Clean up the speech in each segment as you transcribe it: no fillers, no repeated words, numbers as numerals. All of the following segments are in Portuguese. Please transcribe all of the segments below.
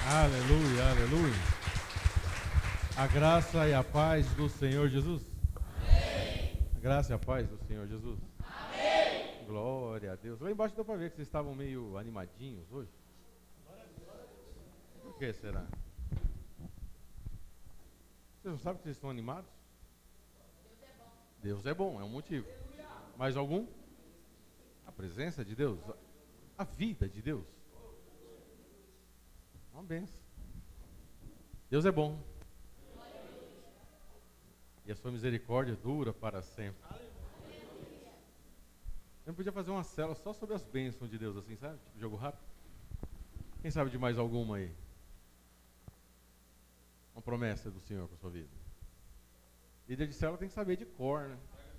Aleluia, aleluia. A graça e a paz do Senhor Jesus. Amém. A graça e a paz do Senhor Jesus. Amém. Glória a Deus. Lá embaixo deu para ver que vocês estavam meio animadinhos hoje. Por que será? Vocês não sabem que vocês estão animados? Deus é bom, é um motivo. Mais algum? A presença de Deus, a vida de Deus. Uma benção. Deus é bom. E a sua misericórdia dura para sempre. Eu podia fazer uma célula só sobre as bênçãos de Deus, assim, sabe? Tipo jogo rápido. Quem sabe de mais alguma aí? Uma promessa do Senhor para a sua vida. Líder de célula tem que saber de cor, né?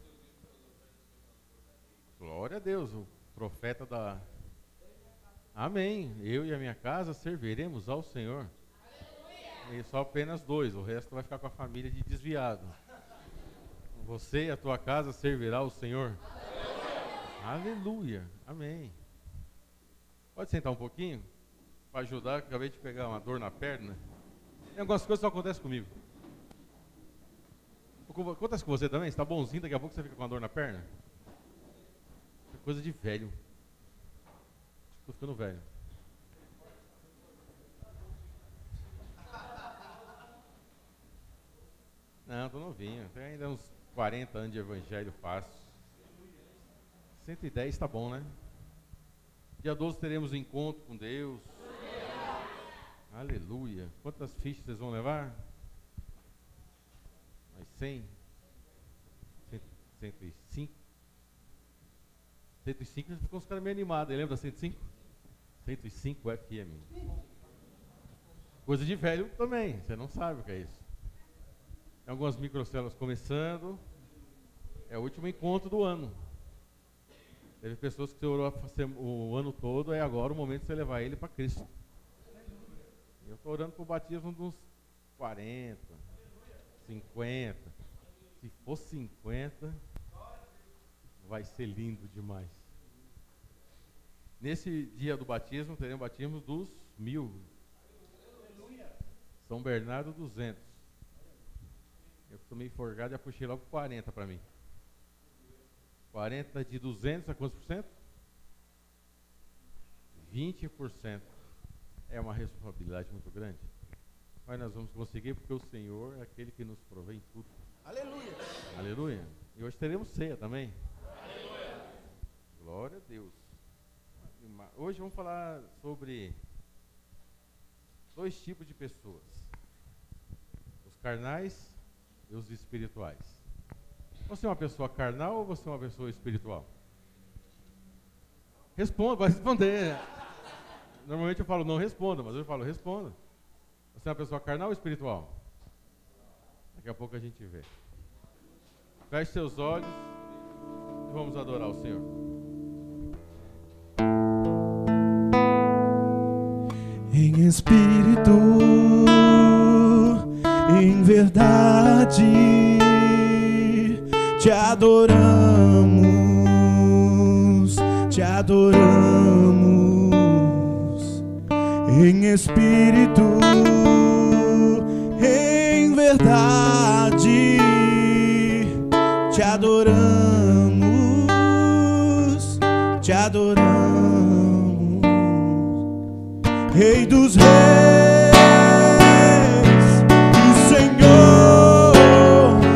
Glória a Deus, o profeta da... Amém. Eu e a minha casa serviremos ao Senhor. Aleluia. E só apenas 2, o resto vai ficar com a família de desviado. Você e a tua casa servirá ao Senhor. Aleluia. Aleluia. Amém. Pode sentar um pouquinho para ajudar, que acabei de pegar uma dor na perna. Tem algumas coisas que só acontecem comigo. Acontece com você também? Você está bonzinho, daqui a pouco você fica com uma dor na perna? É coisa de velho. Estou ficando velho. Não, estou novinho. Tenho ainda uns 40 anos de evangelho fácil. 110 está bom, né? Dia 12 teremos um encontro com Deus. Aleluia. Quantas fichas vocês vão levar? Mais 100? 105? 105 ficou uns caras meio animados. Lembra da 105? 105 FM. Coisa de velho também, você não sabe o que é isso. Tem algumas microcélulas começando. É o último encontro do ano. Teve pessoas que você orou o ano todo, é agora o momento de você levar ele para Cristo. Eu estou orando por batismo de uns 40, 50. Se for 50, vai ser lindo demais. Nesse dia do batismo, teremos batismo dos 1000. São Bernardo, 200. Eu estou meio forgado, já puxei logo 40 para mim. 40 de 200 a quantos por cento? 20%. É uma responsabilidade muito grande. Mas nós vamos conseguir, porque o Senhor é aquele que nos provê em tudo. Aleluia! Aleluia! E hoje teremos ceia também. Aleluia! Glória a Deus. Hoje vamos falar sobre 2 tipos de pessoas: os carnais e os espirituais. Você é uma pessoa carnal ou você é uma pessoa espiritual? Responda, vai responder. Normalmente eu falo não responda, mas eu falo responda. Você é uma pessoa carnal ou espiritual? Daqui a pouco a gente vê. Feche seus olhos e vamos adorar o Senhor. Em espírito, em verdade, te adoramos, te adoramos. Em espírito, em verdade, te adoramos, te adoramos. Rei dos reis e Senhor,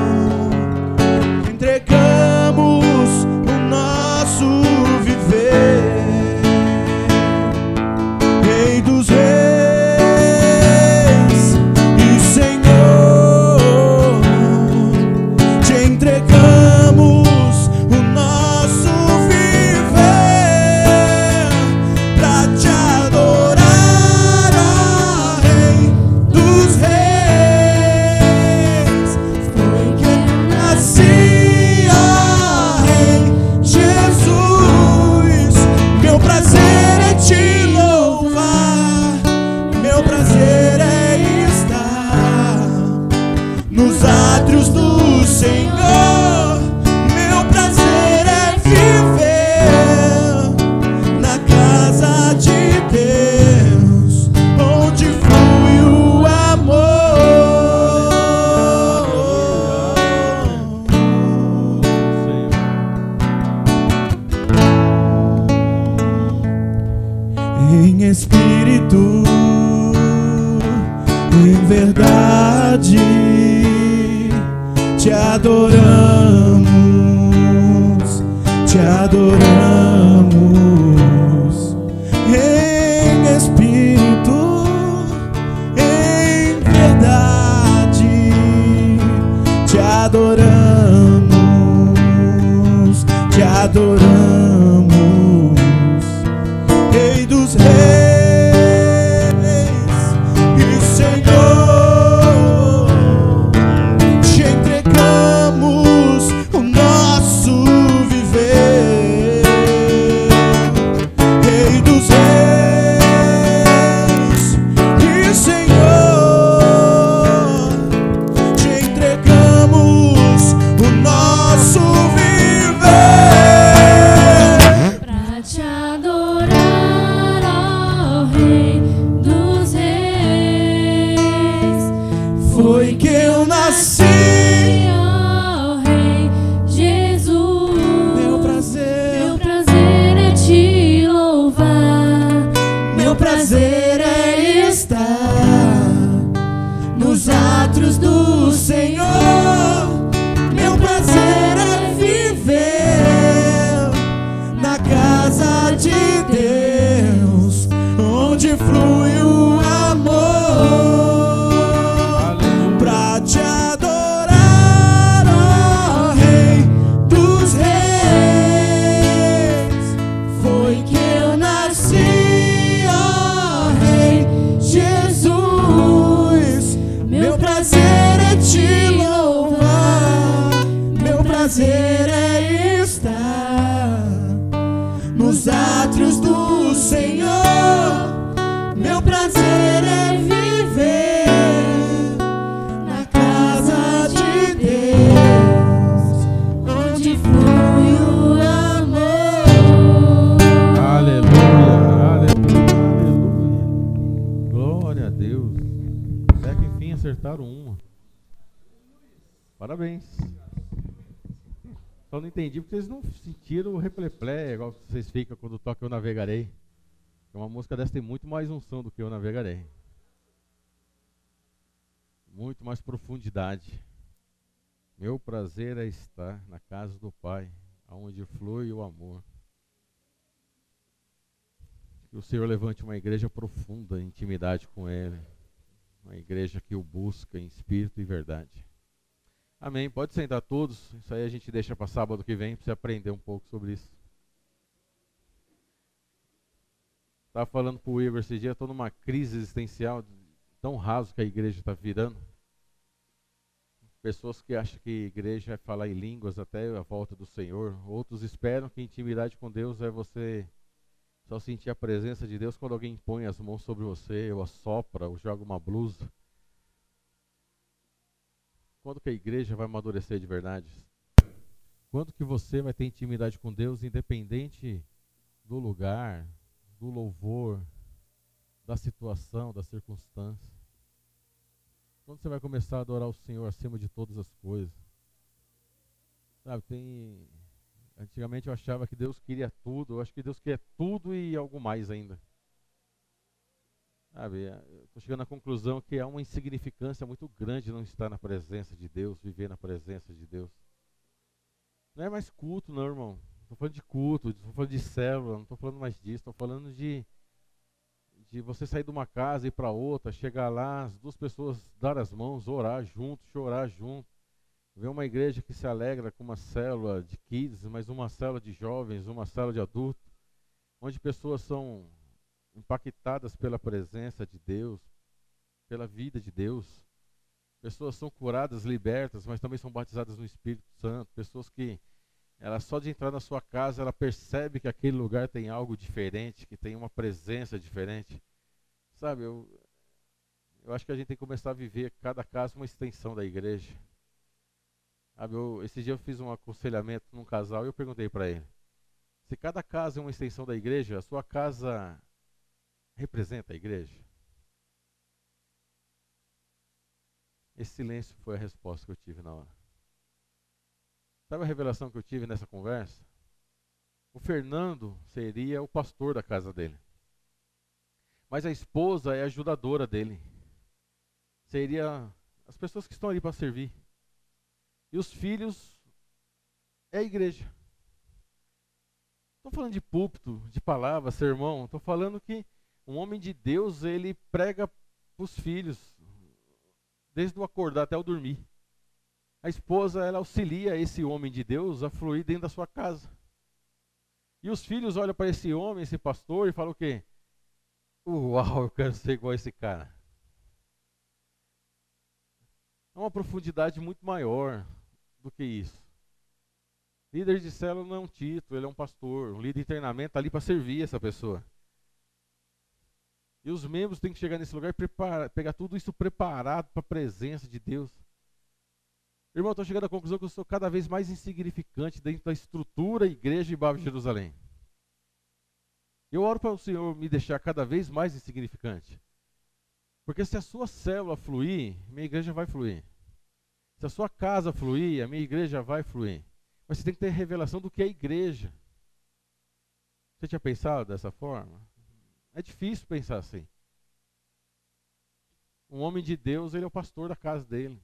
entregamos o nosso viver. Rei dos reis e Senhor, te entregamos o nosso viver pra te adorar. espírito, em verdade, te adoramos, te adoramos, em espírito, em verdade, te adoramos, te adoramos, Rei dos Reis e Senhor, te entregamos o nosso viver. Rei dos Reis e Senhor, te entregamos o nosso viver. Pra te adorar, ó Rei dos Reis, Foi que eu nasci. ó Rei Jesus. Meu prazer é te louvar. Meu prazer é estar nos átrios do Senhor. Meu prazer é viver na casa de Deus, onde flui o amor. Pra te adorar, ó Rei dos Reis, foi que eu nasci, ó Rei Jesus. Meu prazer é te louvar, meu prazer é estar nos átrios do Senhor. Meu prazer é viver na casa de Deus, onde flui o amor. Aleluia, aleluia, aleluia. Glória a Deus. Até que enfim acertaram uma. Parabéns. Só não entendi porque vocês não sentiram o repleplé, igual vocês ficam quando toca Eu Navegarei. Uma música dessa tem muito mais unção do que Eu Navegarei. Muito mais profundidade. Meu prazer é estar na casa do Pai, onde flui o amor. Que o Senhor levante uma igreja profunda em intimidade com Ele. Uma igreja que o busca em espírito e verdade. Amém. Pode sentar todos. Isso aí a gente deixa para sábado que vem para você aprender um pouco sobre isso. Estava falando para o Igor esse dia, estou numa crise existencial tão raso que a igreja está virando. Pessoas que acham que a igreja é falar em línguas até a volta do Senhor. Outros esperam que intimidade com Deus é você só sentir a presença de Deus quando alguém põe as mãos sobre você, ou assopra, ou joga uma blusa. Quando que a igreja vai amadurecer de verdade? Quando que você vai ter intimidade com Deus, independente do lugar, do louvor, da situação, da circunstância? Quando você vai começar a adorar o Senhor acima de todas as coisas? Sabe, antigamente eu achava que Deus queria tudo, eu acho que Deus quer tudo e algo mais ainda. Sabe, eu estou chegando à conclusão que há uma insignificância muito grande não estar na presença de Deus, viver na presença de Deus. Não é mais culto não, irmão. Estou falando de culto, estou falando de célula, não estou falando mais disso, estou falando de você sair de uma casa e ir para outra, chegar lá, as duas pessoas dar as mãos, orar junto, chorar junto. Ver uma igreja que se alegra com uma célula de kids, mas uma célula de jovens, uma célula de adultos, onde pessoas são impactadas pela presença de Deus, pela vida de Deus. Pessoas são curadas, libertas, mas também são batizadas no Espírito Santo. Pessoas que, ela só de entrar na sua casa, ela percebe que aquele lugar tem algo diferente, que tem uma presença diferente. Sabe, eu acho que a gente tem que começar a viver cada casa uma extensão da igreja. Sabe, esse dia eu fiz um aconselhamento num casal e eu perguntei para ele: se cada casa é uma extensão da igreja, a sua casa representa a igreja? Esse silêncio foi a resposta que eu tive na hora. Sabe a revelação que eu tive nessa conversa? O Fernando seria o pastor da casa dele. mas a esposa é ajudadora dele. Seria as pessoas que estão ali para servir. E os filhos é a igreja. Estou falando de púlpito, de palavra, sermão. Estou falando que um homem de Deus, ele prega para os filhos, desde o acordar até o dormir. A esposa, ela auxilia esse homem de Deus a fluir dentro da sua casa. E os filhos olham para esse homem, esse pastor, e falam o quê? Uau, eu quero ser igual a esse cara. É uma profundidade muito maior do que isso. Líder de célula não é um título, ele é um pastor. Um líder de treinamento está ali para servir essa pessoa. E os membros têm que chegar nesse lugar e pegar tudo isso preparado para a presença de Deus. Irmão, estou chegando à conclusão que eu sou cada vez mais insignificante dentro da estrutura igreja Ibabe de Jerusalém. Eu oro para o Senhor me deixar cada vez mais insignificante. Porque se a sua célula fluir, minha igreja vai fluir. Se a sua casa fluir, a minha igreja vai fluir. Mas você tem que ter revelação do que é igreja. Você tinha pensado dessa forma? É difícil pensar assim. Um homem de Deus, ele é o pastor da casa dele.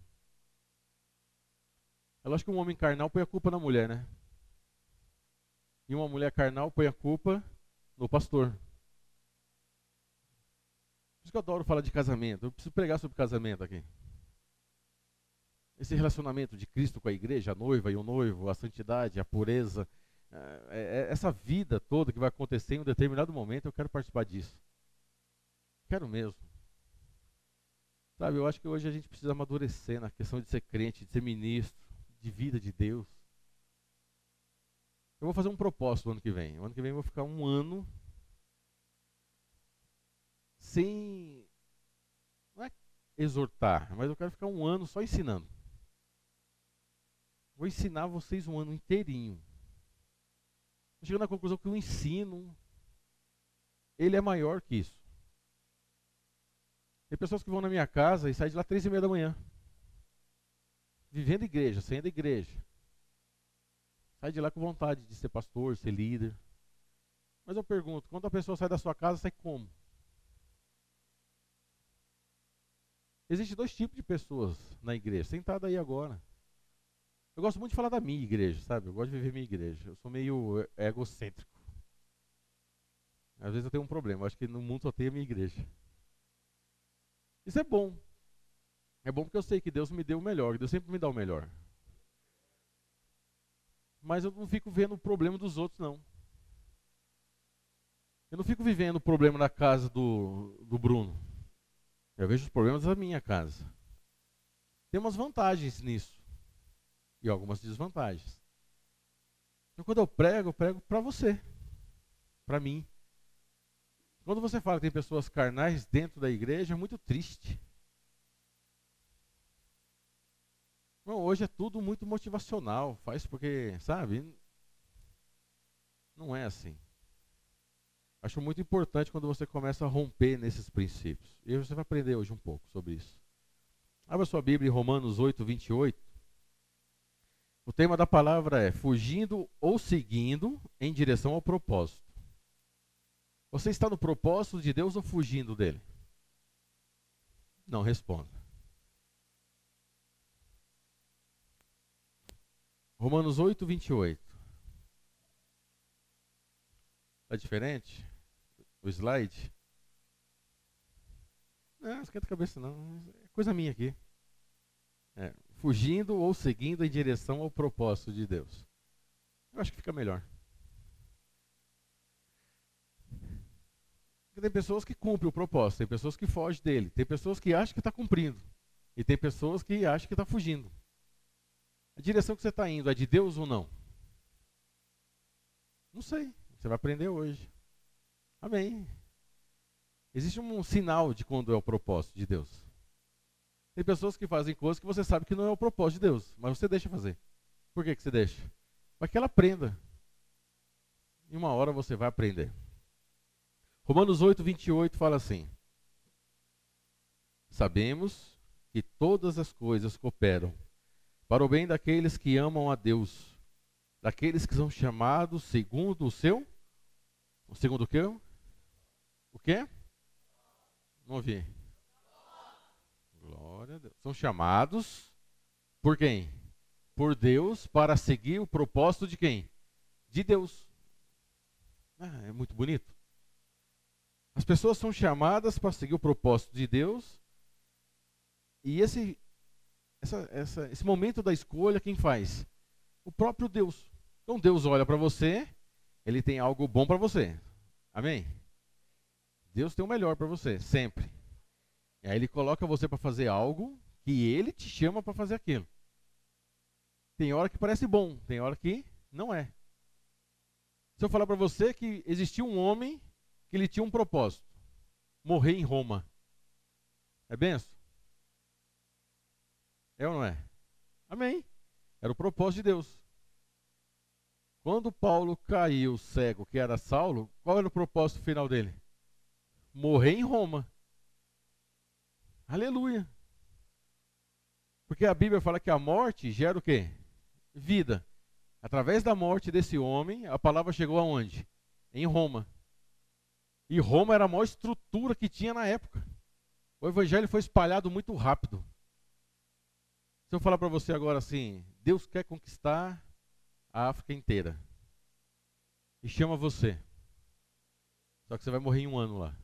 É lógico que um homem carnal põe a culpa na mulher, né? E uma mulher carnal põe a culpa no pastor. Por isso que eu adoro falar de casamento. Eu preciso pregar sobre casamento aqui. Esse relacionamento de Cristo com a igreja, a noiva e o noivo, a santidade, a pureza, essa vida toda que vai acontecer em um determinado momento, eu quero participar disso. Quero mesmo. Sabe, eu acho que hoje a gente precisa amadurecer na questão de ser crente, de ser ministro, de vida de Deus. Eu vou fazer um propósito no ano que vem. O ano que vem eu vou ficar um ano sem, não é exortar, mas eu quero ficar um ano só ensinando. Vou ensinar vocês um ano inteirinho. Estou chegando à conclusão que o ensino, ele é maior que isso. Tem pessoas que vão na minha casa e saem de lá 3:30 da manhã. Vivendo igreja, saindo igreja. Sai de lá com vontade de ser pastor, ser líder. Mas eu pergunto, quando a pessoa sai da sua casa, sai como? Existem dois tipos de pessoas na igreja, sentada aí agora. Eu gosto muito de falar da minha igreja, sabe? Eu gosto de viver minha igreja. Eu sou meio egocêntrico. Às vezes eu tenho um problema, eu acho que no mundo só tem a minha igreja. Isso é bom. É bom porque eu sei que Deus me deu o melhor, que Deus sempre me dá o melhor. Mas eu não fico vendo o problema dos outros, não. Eu não fico vivendo o problema na casa do Bruno. Eu vejo os problemas da minha casa. Tem umas vantagens nisso. E algumas desvantagens. Então quando eu prego para você. Para mim. Quando você fala que tem pessoas carnais dentro da igreja, é muito triste. Bom, hoje é tudo muito motivacional. Faz porque, sabe? Não é assim. Acho muito importante quando você começa a romper nesses princípios. E você vai aprender hoje um pouco sobre isso. Abra sua Bíblia em Romanos 8:28. O tema da palavra é fugindo ou seguindo em direção ao propósito. Você está no propósito de Deus ou fugindo dele? Não responda. Romanos 8:28. Está diferente? O slide? Não, esquenta a cabeça não. É coisa minha aqui. Fugindo ou seguindo em direção ao propósito de Deus. Eu acho que fica melhor. Porque tem pessoas que cumprem o propósito, tem pessoas que fogem dele, tem pessoas que acham que está cumprindo, e tem pessoas que acham que está fugindo. A direção que você está indo é de Deus ou não? Não sei, você vai aprender hoje. Amém. Existe um sinal de quando é o propósito de Deus. Tem pessoas que fazem coisas que você sabe que não é o propósito de Deus, mas você deixa fazer. Por que você deixa? Para que ela aprenda. Em uma hora você vai aprender. Romanos 8:28 fala assim: sabemos que todas as coisas cooperam para o bem daqueles que amam a Deus, daqueles que são chamados segundo o seu... Segundo o quê? O quê? Não ouvi. Glória a Deus. São chamados por quem? Por Deus, para seguir o propósito de quem? De Deus. É muito bonito. As pessoas são chamadas para seguir o propósito de Deus. E esse momento da escolha, quem faz? O próprio Deus. Então Deus olha para você, Ele tem algo bom para você. Amém? Deus tem o melhor para você, sempre. E aí Ele coloca você para fazer algo que Ele te chama para fazer aquilo. Tem hora que parece bom, tem hora que não é. Se eu falar para você que existia um homem que ele tinha um propósito, morrer em Roma, é benção? É ou não é? Amém. Era o propósito de Deus. Quando Paulo caiu cego, que era Saulo, qual era o propósito final dele? Morrer em Roma. Aleluia. Porque a Bíblia fala que a morte gera o quê? Vida. Através da morte desse homem, a palavra chegou aonde? Em Roma. E Roma era a maior estrutura que tinha na época. O evangelho foi espalhado muito rápido. Se eu falar para você agora assim, Deus quer conquistar a África inteira. E chama você. Só que você vai morrer em um ano lá.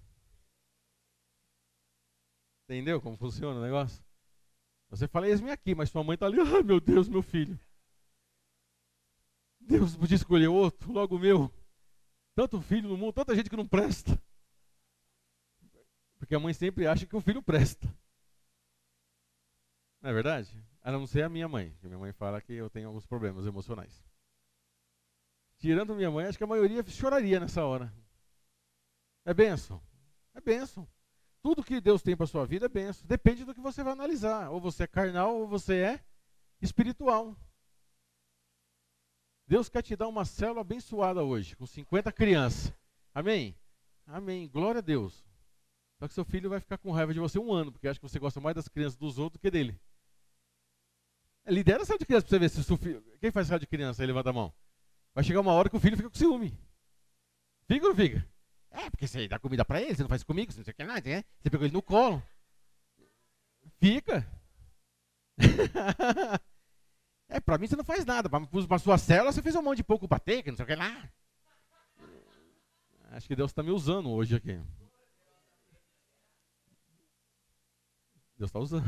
Entendeu como funciona o negócio? Você fala, eis-me aqui, mas sua mãe está ali. Ai, meu Deus, meu filho. Deus podia escolher outro, logo o meu. Tanto filho no mundo, tanta gente que não presta. Porque a mãe sempre acha que o filho presta. Não é verdade? A não ser a minha mãe. Que minha mãe fala que eu tenho alguns problemas emocionais. Tirando minha mãe, acho que a maioria choraria nessa hora. É bênção? É bênção. Tudo que Deus tem para a sua vida é bênção. Depende do que você vai analisar. Ou você é carnal ou você é espiritual. Deus quer te dar uma célula abençoada hoje, com 50 crianças. Amém? Amém. Glória a Deus. Só que seu filho vai ficar com raiva de você um ano, porque acha que você gosta mais das crianças dos outros do que dele. Lidera a célula de criança para você ver se o seu filho... Quem faz célula de criança aí, levanta a mão. Vai chegar uma hora que o filho fica com ciúme. Fica ou não fica? É, porque você dá comida para ele, você não faz comigo, você não sei o que nada, né? Você pegou ele no colo. Fica. É, pra mim você não faz nada. Pra sua célula você fez um monte de pouco bater, que não sei o que lá. Acho que Deus está me usando hoje aqui. Deus está usando.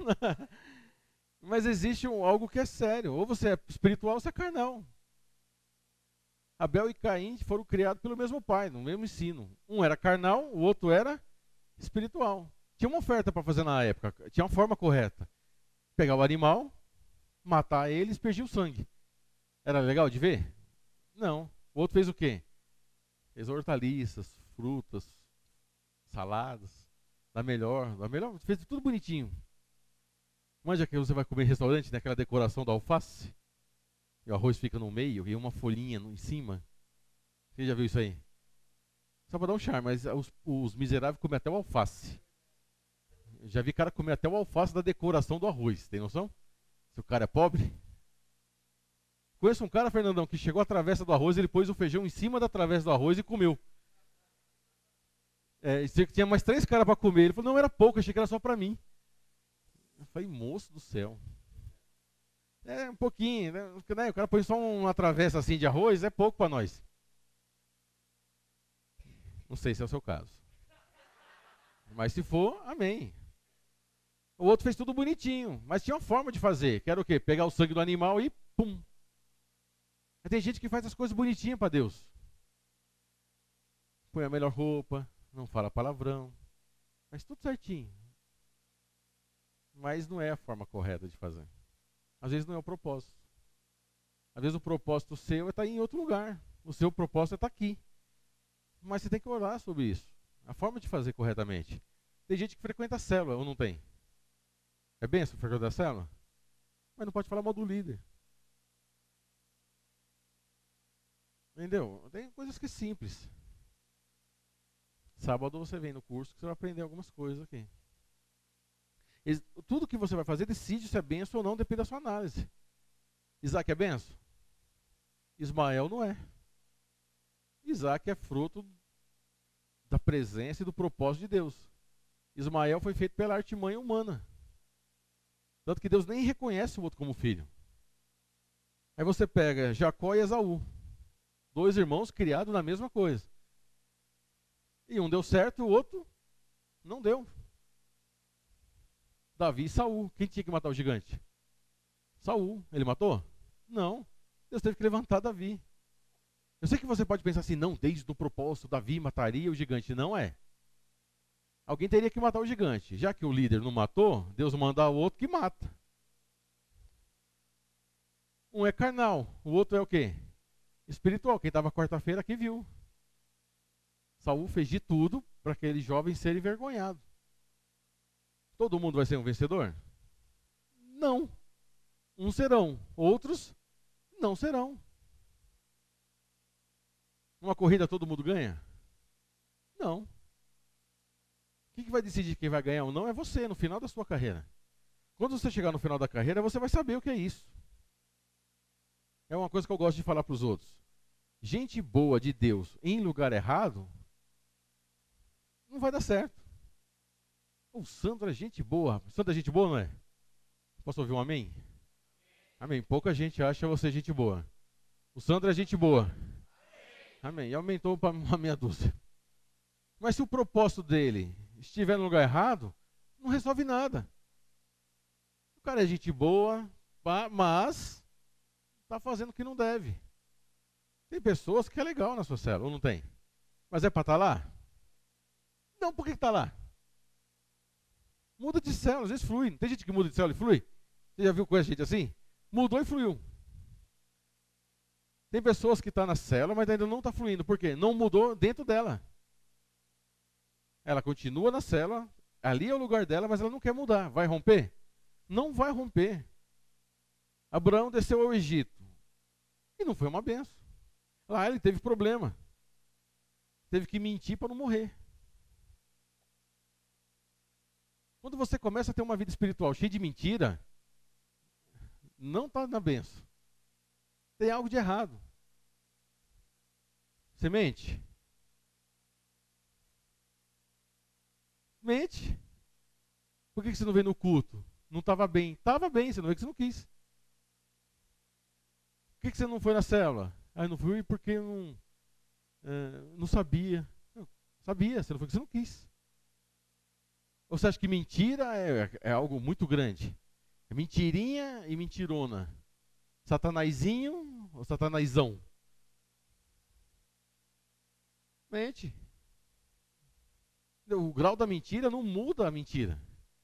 Mas existe algo que é sério. Ou você é espiritual ou você é carnal. Abel e Caim foram criados pelo mesmo pai, no mesmo ensino. Um era carnal, o outro era espiritual. Tinha uma oferta para fazer na época. Tinha uma forma correta. Pegar o animal, matar ele e aspergir o sangue. Era legal de ver? Não. O outro fez o quê? Fez hortaliças, frutas, saladas. Da melhor, fez tudo bonitinho. Manja que você vai comer em restaurante, né? Aquela decoração da alface. E o arroz fica no meio e uma folhinha em cima. Você já viu isso aí? Só para dar um charme, mas os miseráveis comem até o alface. Eu já vi cara comer até o alface da decoração do arroz, tem noção? Se o cara é pobre. Conheço um cara, Fernandão, que chegou à travessa do arroz, ele pôs o feijão em cima da travessa do arroz e comeu. Tinha mais 3 caras para comer. Ele falou, não, era pouco, achei que era só para mim. Eu falei, moço do céu. É um pouquinho, né? O cara põe só uma travessa assim de arroz, é pouco para nós. Não sei se é o seu caso. Mas se for, amém. O outro fez tudo bonitinho, mas tinha uma forma de fazer, que era o quê? Pegar o sangue do animal e pum. Mas tem gente que faz as coisas bonitinhas para Deus. Põe a melhor roupa, não fala palavrão, faz tudo certinho. Mas não é a forma correta de fazer. Às vezes não é o propósito. Às vezes o propósito seu é estar em outro lugar. O seu propósito é estar aqui. Mas você tem que orar sobre isso. A forma de fazer corretamente. Tem gente que frequenta a célula, ou não tem? É benção frequentar a célula? Mas não pode falar mal do líder. Entendeu? Tem coisas que é simples. Sábado você vem no curso que você vai aprender algumas coisas aqui. Tudo que você vai fazer decide se é benção ou não, depende da sua análise. Isaac é benção? Ismael não é. Isaac é fruto da presença e do propósito de Deus. Ismael foi feito pela artimanha humana. Tanto que Deus nem reconhece o outro como filho. Aí você pega Jacó e Esaú. 2 irmãos criados na mesma coisa. E um deu certo e o outro não deu. Davi e Saul. Quem tinha que matar o gigante? Saul. Ele matou? Não. Deus teve que levantar Davi. Eu sei que você pode pensar assim, não, desde o propósito, Davi mataria o gigante. Não é. Alguém teria que matar o gigante. Já que o líder não matou, Deus manda o outro que mata. Um é carnal, o outro é o quê? Espiritual. Quem estava quarta-feira aqui viu. Saul fez de tudo para aquele jovem ser envergonhado. Todo mundo vai ser um vencedor? Não. Uns serão, outros não serão. Numa corrida todo mundo ganha? Não. O que vai decidir quem vai ganhar ou não é você, no final da sua carreira. Quando você chegar no final da carreira, você vai saber o que é isso. É uma coisa que eu gosto de falar para os outros. Gente boa de Deus em lugar errado, não vai dar certo. O Sandro é gente boa. O Sandro é gente boa, não é? Posso ouvir um amém? Amém. Pouca gente acha você gente boa. O Sandro é gente boa. Amém. E aumentou para uma meia dúzia. Mas se o propósito dele estiver no lugar errado, não resolve nada. O cara é gente boa, mas está fazendo o que não deve. Tem pessoas que é legal na sua célula, ou não tem? Mas é para estar lá? Não, por que está lá? Muda de célula, às vezes flui. Tem gente que muda de célula e flui? Você já viu com gente assim? Mudou e fluiu. Tem pessoas que estão na célula, mas ainda não está fluindo. Por quê? Não mudou dentro dela. Ela continua na célula, ali é o lugar dela, mas ela não quer mudar. Vai romper? Não vai romper. Abraão desceu ao Egito. E não foi uma benção. Lá ele teve problema. Teve que mentir para não morrer. Quando você começa a ter uma vida espiritual cheia de mentira, não está na benção. Tem algo de errado. Você mente? Mente. Por que você não veio no culto? Não estava bem. Estava bem, você não veio que você não quis. Por que você não foi na célula? Ah, eu não fui porque eu não sabia. Eu sabia, você não foi porque você não quis. Ou você acha que mentira é algo muito grande? É mentirinha e mentirona. Satanazinho ou satanazão? Mente. O grau da mentira não muda a mentira.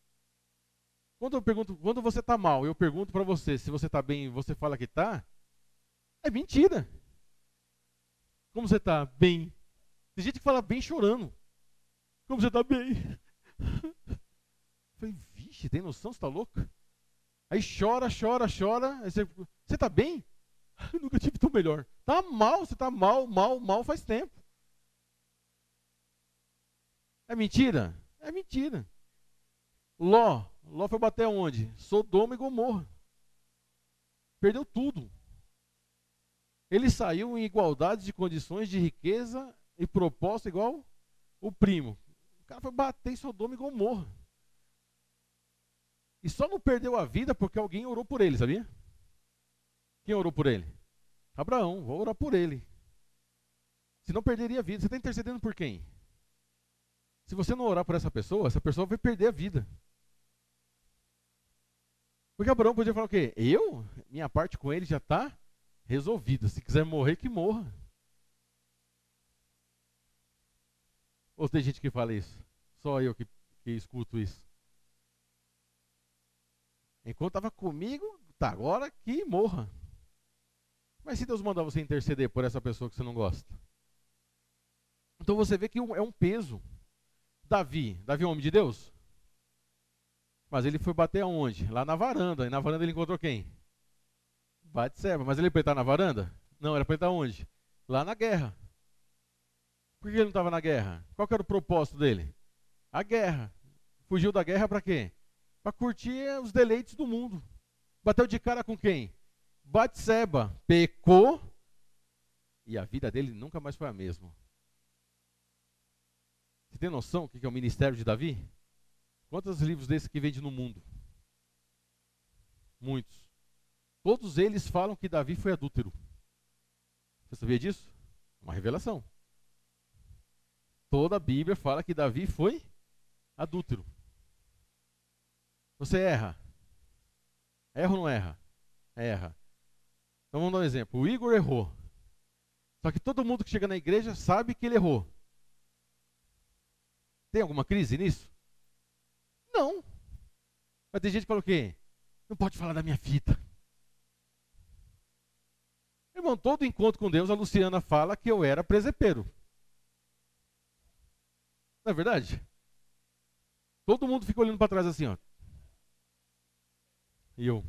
Quando você está mal, eu pergunto para você se você está bem e você fala que está, é mentira. Como você está? Bem. Tem gente que fala bem chorando. Como você está? Bem. Eu falei, vixe, tem noção? Você está louco? Aí chora. Aí você está bem? Eu nunca tive tão melhor. Tá mal, você está mal faz tempo. É mentira? É mentira. Ló foi bater onde? Sodoma e Gomorra. Perdeu tudo. Ele saiu em igualdade de condições de riqueza e proposta igual o primo. O cara foi bater em Sodoma e Gomorra. E só não perdeu a vida porque alguém orou por ele, sabia? Quem orou por ele? Abraão, vou orar por ele. Se não perderia a vida. Você está intercedendo por quem? Se você não orar por essa pessoa vai perder a vida. Porque Abraão podia falar o quê? Minha parte com ele já está resolvida. Se quiser morrer, que morra. Ou tem gente que fala isso? Só eu que escuto isso. Enquanto estava comigo, tá, agora que morra. Mas se Deus mandar você interceder por essa pessoa que você não gosta? Então você vê que é um peso. Davi é um homem de Deus? Mas ele foi bater aonde? Lá na varanda. E na varanda ele encontrou quem? Batseba. Mas ele foi estar na varanda? Não, era para ele estar onde? Lá na guerra. Por que ele não estava na guerra? Qual que era o propósito dele? A guerra. Fugiu da guerra para quê? Para curtir os deleites do mundo. Bateu de cara com quem? Batseba. Pecou. E a vida dele nunca mais foi a mesma. Você tem noção do que é o ministério de Davi? Quantos livros desses que vende no mundo? Muitos. Todos eles falam que Davi foi adúltero. Você sabia disso? Uma revelação. Toda a Bíblia fala que Davi foi adúltero. Você erra. Erra ou não erra? Erra. Então vamos dar um exemplo. O Igor errou. Só que todo mundo que chega na igreja sabe que ele errou. Tem alguma crise nisso? Não. Mas tem gente que fala o quê? Não pode falar da minha vida. Irmão, todo encontro com Deus, a Luciana fala que eu era presepeiro. Não é verdade? Todo mundo fica olhando para trás assim, ó. E eu.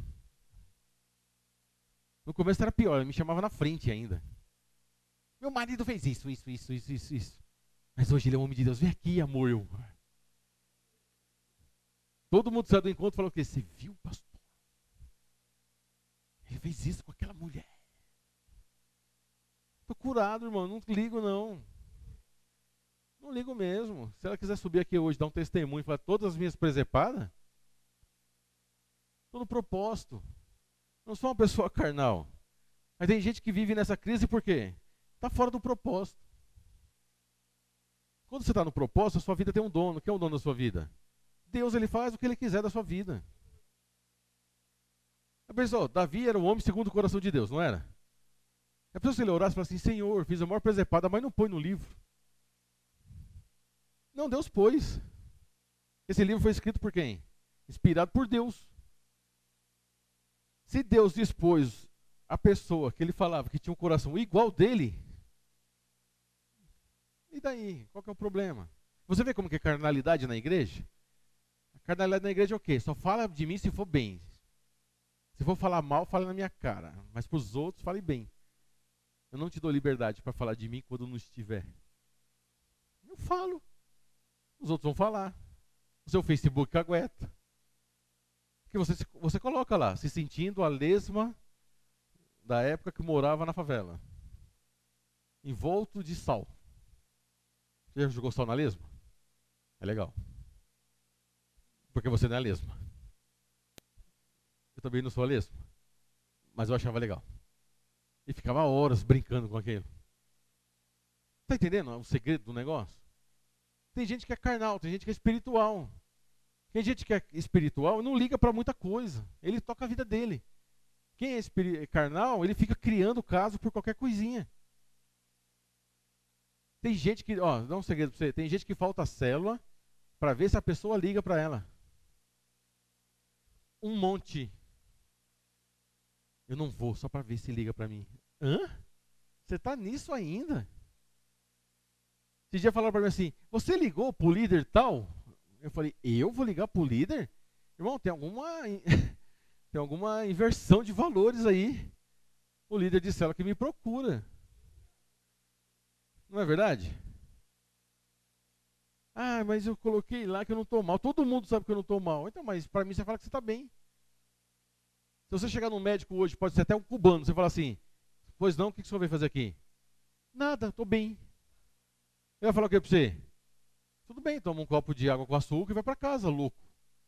No começo era pior, ele me chamava na frente ainda. Meu marido fez isso. Mas hoje ele é um homem de Deus. Vem aqui, amor. Todo mundo saiu do encontro e falou o quê? Você viu, pastor? Ele fez isso com aquela mulher. Estou curado, irmão. Não ligo, não. Não ligo mesmo. Se ela quiser subir aqui hoje, dar um testemunho e falar todas as minhas presepadas, estou no propósito. Não sou uma pessoa carnal. Mas tem gente que vive nessa crise por quê? Está fora do propósito. Quando você está no propósito, a sua vida tem um dono. Quem é o dono da sua vida? Deus, ele faz o que ele quiser da sua vida. A pessoa, Davi era um homem segundo o coração de Deus, não era? A pessoa, se ele orasse e falasse assim, Senhor, fiz a maior presepada, mas não põe no livro. Não, Deus pôs. Esse livro foi escrito por quem? Inspirado por Deus. Se Deus dispôs a pessoa que ele falava que tinha um coração igual dele, e daí? Qual que é o problema? Você vê como que é carnalidade na igreja? A carnalidade na igreja é o quê? Só fala de mim se for bem. Se for falar mal, fala na minha cara. Mas para os outros, fale bem. Eu não te dou liberdade para falar de mim quando não estiver. Eu falo. Os outros vão falar. O seu Facebook aguenta. Que você coloca lá, se sentindo a lesma da época que morava na favela. Envolto de sal. Você já jogou sal na lesma? É legal. Porque você não é a lesma. Eu também não sou a lesma. Mas eu achava legal. E ficava horas brincando com aquilo. Está entendendo o segredo do negócio? Tem gente que é carnal, tem gente que é espiritual. Tem gente que é espiritual e não liga para muita coisa. Ele toca a vida dele. Quem é carnal, ele fica criando caso por qualquer coisinha. Tem gente que, ó, dá um segredo para você. Tem gente que falta a célula para ver se a pessoa liga para ela. Um monte. Eu não vou só para ver se liga para mim. Hã? Você está nisso ainda? Esse dia falaram para mim assim, você ligou pro líder tal? Eu falei, eu vou ligar pro líder? Irmão, tem alguma inversão de valores aí. O líder de célula que me procura. Não é verdade? Ah, mas eu coloquei lá que eu não estou mal. Todo mundo sabe que eu não estou mal. Então, mas para mim você fala que você está bem. Se você chegar num médico hoje, pode ser até um cubano, você fala assim, pois não, o que o senhor veio fazer aqui? Nada, estou bem. Ele vai falar o que para você? Tudo bem, toma um copo de água com açúcar e vai para casa, louco.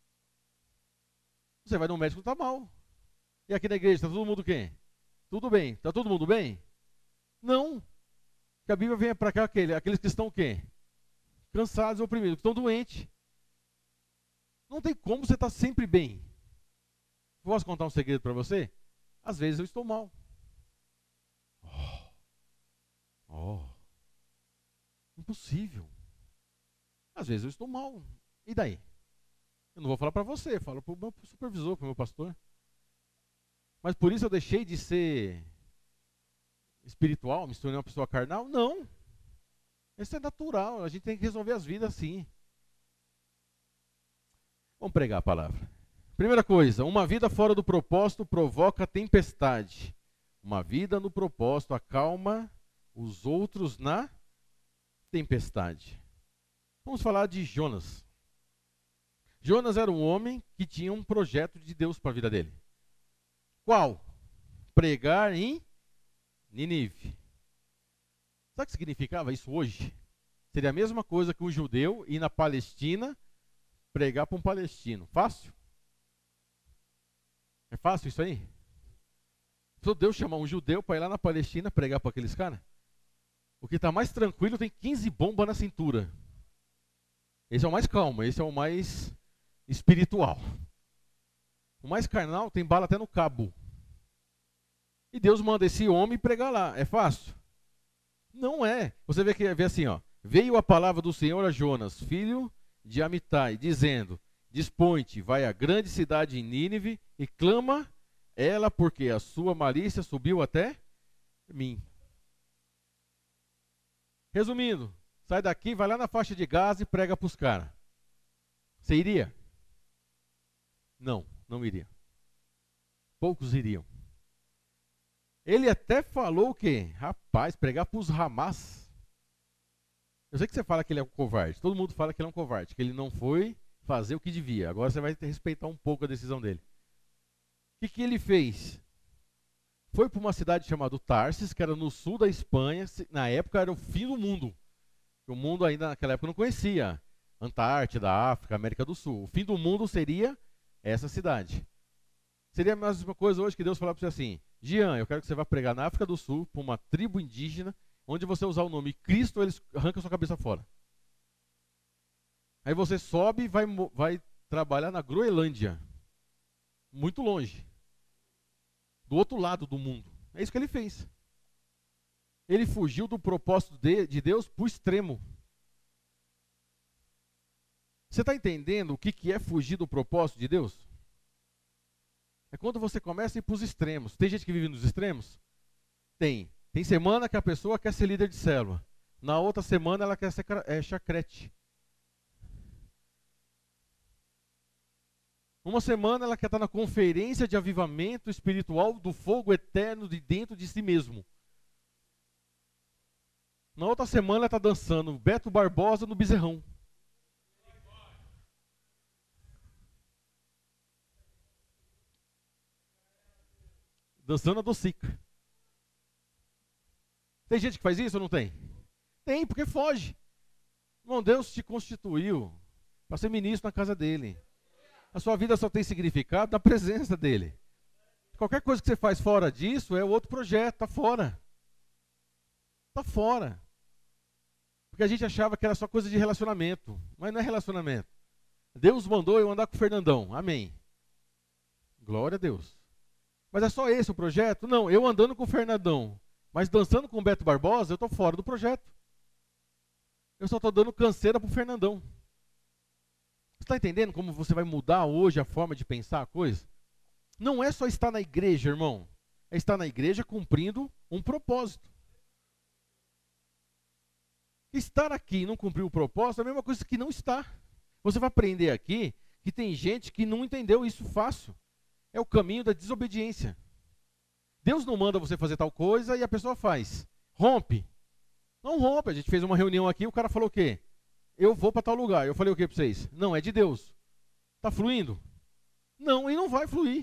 Você vai no médico, está mal. E aqui na igreja, está todo mundo o quê? Tudo bem. Está todo mundo bem? Não. Que a Bíblia vem para cá aqueles que estão o quê? Cansados e oprimidos, que estão doentes. Não tem como você estar sempre bem. Posso contar um segredo para você? Às vezes eu estou mal. Impossível. Às vezes eu estou mal. E daí? Eu não vou falar para você, eu falo para o meu supervisor, para o meu pastor. Mas por isso eu deixei de ser espiritual, me tornei uma pessoa carnal? Não. Isso é natural, a gente tem que resolver as vidas assim. Vamos pregar a palavra. Primeira coisa, uma vida fora do propósito provoca tempestade. Uma vida no propósito acalma os outros na tempestade. Vamos falar de Jonas. Jonas era um homem que tinha um projeto de Deus para a vida dele. Qual? Pregar em Nínive. Sabe o que significava isso hoje? Seria a mesma coisa que um judeu ir na Palestina pregar para um palestino. Fácil? É fácil isso aí? Se Deus chamar um judeu para ir lá na Palestina pregar para aqueles caras? O que está mais tranquilo tem 15 bombas na cintura. Esse é o mais calmo, esse é o mais espiritual. O mais carnal tem bala até no cabo. E Deus manda esse homem pregar lá. É fácil? Não é. Você vê assim, ó. Veio a palavra do Senhor a Jonas, filho de Amitai, dizendo: Dispõe-te, vai à grande cidade de Nínive e clama ela, porque a sua malícia subiu até mim. Resumindo, sai daqui, vai lá na faixa de Gaza e prega para os caras. Você iria? Não, não iria. Poucos iriam. Ele até falou o quê? Rapaz, pregar para os Hamas. Eu sei que você fala que ele é um covarde. Todo mundo fala que ele é um covarde, que ele não foi fazer o que devia. Agora você vai ter que respeitar um pouco a decisão dele. O que ele fez? Foi para uma cidade chamada Tarsis, que era no sul da Espanha. Na época era o fim do mundo. O mundo ainda naquela época não conhecia Antártida, África, América do Sul. O fim do mundo seria essa cidade. Seria a mesma coisa hoje que Deus falar para você assim: Jean, eu quero que você vá pregar na África do Sul, para uma tribo indígena, onde você usar o nome Cristo, eles arrancam sua cabeça fora. Aí você sobe e vai trabalhar na Groenlândia. Muito longe. Do outro lado do mundo. É isso que ele fez. Ele fugiu do propósito de Deus para o extremo. Você está entendendo o que é fugir do propósito de Deus? É quando você começa a ir para os extremos. Tem gente que vive nos extremos? Tem. Tem semana que a pessoa quer ser líder de célula. Na outra semana ela quer ser chacrete. Uma semana ela quer estar na conferência de avivamento espiritual do fogo eterno de dentro de si mesmo. Na outra semana ela está dançando Beto Barbosa no Bezerrão. Dançando a docica. Tem gente que faz isso ou não tem? Tem, porque foge. Irmão, Deus te constituiu para ser ministro na casa dele. A sua vida só tem significado na presença dele. Qualquer coisa que você faz fora disso é outro projeto, está fora. Está fora. Porque a gente achava que era só coisa de relacionamento. Mas não é relacionamento. Deus mandou eu andar com o Fernandão. Amém. Glória a Deus. Mas é só esse o projeto? Não, eu andando com o Fernandão, mas dançando com o Beto Barbosa, eu estou fora do projeto. Eu só estou dando canseira para o Fernandão. Você está entendendo como você vai mudar hoje a forma de pensar a coisa? Não é só estar na igreja, irmão. É estar na igreja cumprindo um propósito. Estar aqui e não cumprir o propósito é a mesma coisa que não estar. Você vai aprender aqui que tem gente que não entendeu isso fácil. É o caminho da desobediência. Deus não manda você fazer tal coisa e a pessoa faz. Rompe. Não rompe. A gente fez uma reunião aqui, o cara falou o quê? Eu vou para tal lugar. Eu falei o quê para vocês? Não, é de Deus. Está fluindo? Não, e não vai fluir.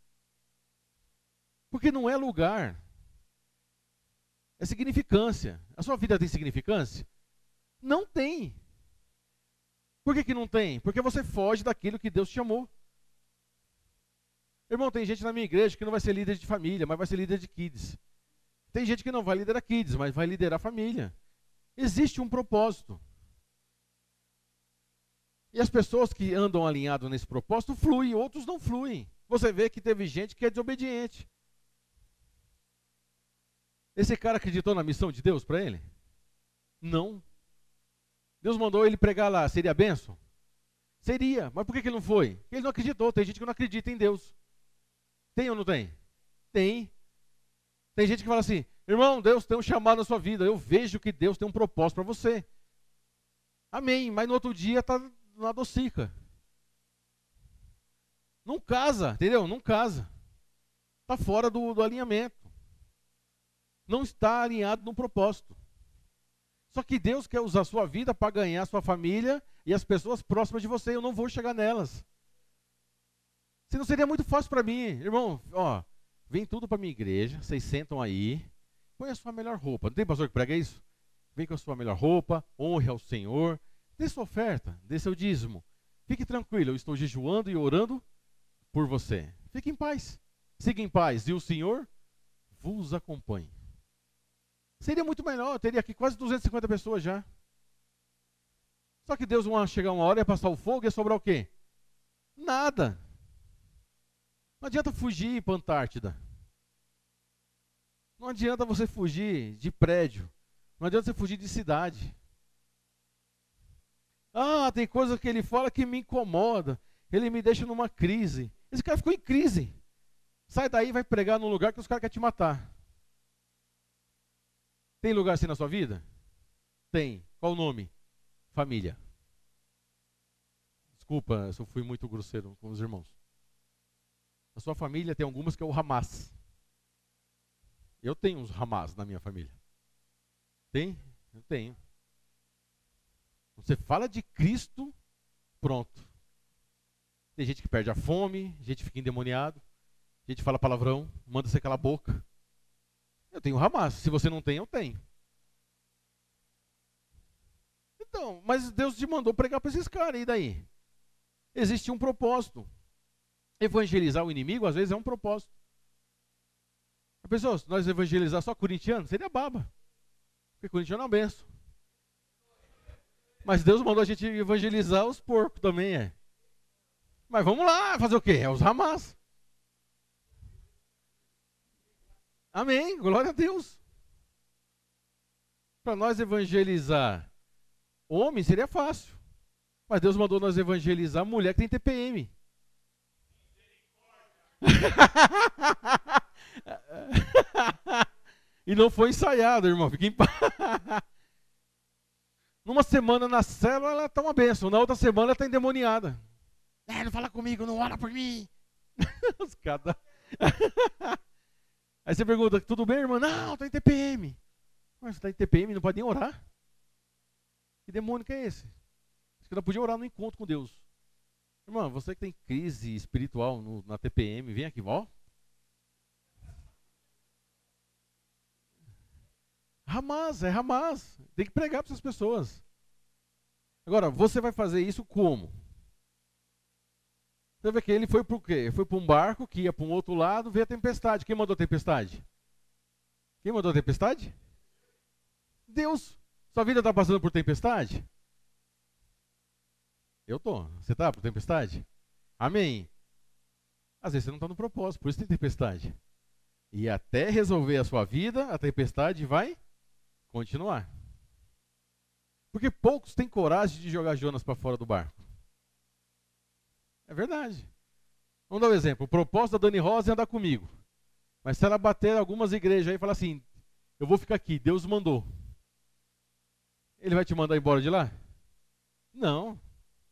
Porque não é lugar. É significância. A sua vida tem significância? Não tem. Por que não tem? Porque você foge daquilo que Deus te chamou. Irmão, tem gente na minha igreja que não vai ser líder de família, mas vai ser líder de kids. Tem gente que não vai liderar kids, mas vai liderar a família. Existe um propósito. E as pessoas que andam alinhadas nesse propósito fluem, outros não fluem. Você vê que teve gente que é desobediente. Esse cara acreditou na missão de Deus para ele? Não. Deus mandou ele pregar lá, seria bênção? Seria, mas por que ele não foi? Porque ele não acreditou, tem gente que não acredita em Deus. Tem ou não tem? Tem. Tem gente que fala assim, irmão, Deus tem um chamado na sua vida, eu vejo que Deus tem um propósito para você. Amém, mas no outro dia está na docica. Não casa, entendeu? Não casa. Está fora do alinhamento. Não está alinhado no propósito. Só que Deus quer usar a sua vida para ganhar a sua família e as pessoas próximas de você. Eu não vou chegar nelas. Senão seria muito fácil para mim. Irmão, ó, vem tudo para minha igreja, vocês sentam aí, põe a sua melhor roupa. Não tem pastor que prega isso? Vem com a sua melhor roupa, honre ao Senhor, dê sua oferta, dê seu dízimo. Fique tranquilo, eu estou jejuando e orando por você. Fique em paz. Siga em paz e o Senhor vos acompanhe. Seria muito melhor, eu teria aqui quase 250 pessoas já. Só que Deus vai chegar uma hora e ia passar o fogo e ia sobrar o quê? Nada. Não adianta fugir para a Antártida. Não adianta você fugir de prédio. Não adianta você fugir de cidade. Ah, tem coisa que ele fala que me incomoda. Ele me deixa numa crise. Esse cara ficou em crise. Sai daí e vai pregar num lugar que os caras querem te matar. Tem lugar assim na sua vida? Tem. Qual o nome? Família. Desculpa se eu fui muito grosseiro com os irmãos. A sua família tem algumas que é o Hamas. Eu tenho uns Hamas na minha família. Tem? Eu tenho. Você fala de Cristo, pronto. Tem gente que perde a fome, gente fica endemoniado, gente fala palavrão, manda você calar a boca. Eu tenho Hamas. Se você não tem, eu tenho. Então, mas Deus te mandou pregar para esses caras, e daí? Existe um propósito. Evangelizar o inimigo, às vezes, é um propósito. A pessoa, se nós evangelizar só corintiano, seria baba. Porque corintiano é uma benção. Mas Deus mandou a gente evangelizar os porcos também, é. Mas vamos lá, fazer o quê? É os Hamas. Amém, glória a Deus. Para nós evangelizar homem seria fácil. Mas Deus mandou nós evangelizar mulher que tem TPM. E não foi ensaiado, irmão. Fique em paz. Numa semana na célula ela está uma bênção. Na outra semana ela está endemoniada. Não fala comigo, não ora por mim. Os caras. Aí você pergunta, tudo bem, irmã? Não, estou em TPM. Mas você está em TPM, não pode nem orar? Que demônio que é esse? Acho que não podia orar no encontro com Deus. Irmã, você que tem crise espiritual na TPM, vem aqui, ó. Hamas, é Hamas. Tem que pregar para essas pessoas. Agora, você vai fazer isso como? Você vê que ele foi para o quê? Ele foi para um barco que ia para um outro lado, veio a tempestade. Quem mandou a tempestade? Quem mandou a tempestade? Deus. Sua vida está passando por tempestade? Eu estou. Você está por tempestade? Amém. Às vezes você não está no propósito, por isso tem tempestade. E até resolver a sua vida, a tempestade vai continuar. Porque poucos têm coragem de jogar Jonas para fora do barco. É verdade. Vamos dar um exemplo. O propósito da Dani Rosa é andar comigo. Mas se ela bater algumas igrejas aí e falar assim, eu vou ficar aqui, Deus mandou. Ele vai te mandar embora de lá? Não.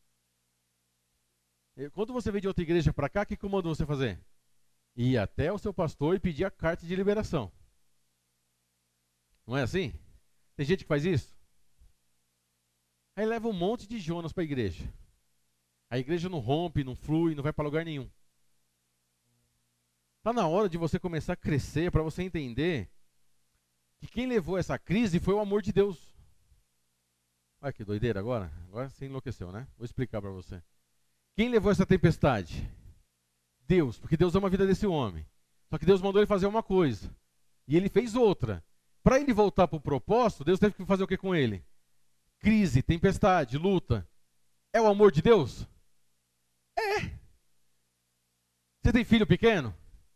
Quando você veio de outra igreja para cá, o que mandou você fazer? Ir até o seu pastor e pedir a carta de liberação. Não é assim? Tem gente que faz isso? Aí leva um monte de Jonas para a igreja. A igreja não rompe, não flui, não vai para lugar nenhum. Está na hora de você começar a crescer para você entender que quem levou essa crise foi o amor de Deus. Olha que doideira agora. Agora você enlouqueceu, né? Vou explicar para você. Quem levou essa tempestade? Deus, porque Deus ama a vida desse homem. Só que Deus mandou ele fazer uma coisa. E ele fez outra. Para ele voltar para o propósito, Deus teve que fazer o que com ele? Crise, tempestade, luta. É o amor de Deus? É. Você tem filho pequeno?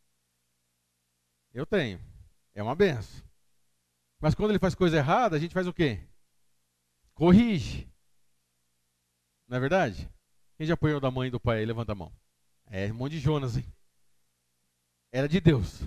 Eu tenho. É uma benção. Mas quando ele faz coisa errada, a gente faz o quê? Corrige. Não é verdade? Quem já apanhou da mãe e do pai aí, levanta a mão. É irmão de Jonas, hein? Era de Deus.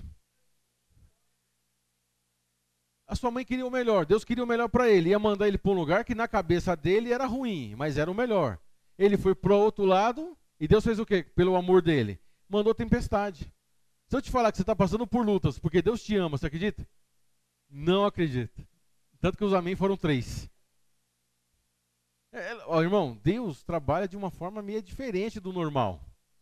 A sua mãe queria o melhor, Deus queria o melhor para ele. Ia mandar ele para um lugar que na cabeça dele era ruim, mas era o melhor. Ele foi para o outro lado e Deus fez o quê? Pelo amor dele. Mandou tempestade. Se eu te falar que você está passando por lutas porque Deus te ama, você acredita? Não acredita. Tanto que os amém foram 3. Ó, irmão, Deus trabalha de uma forma meio diferente do normal.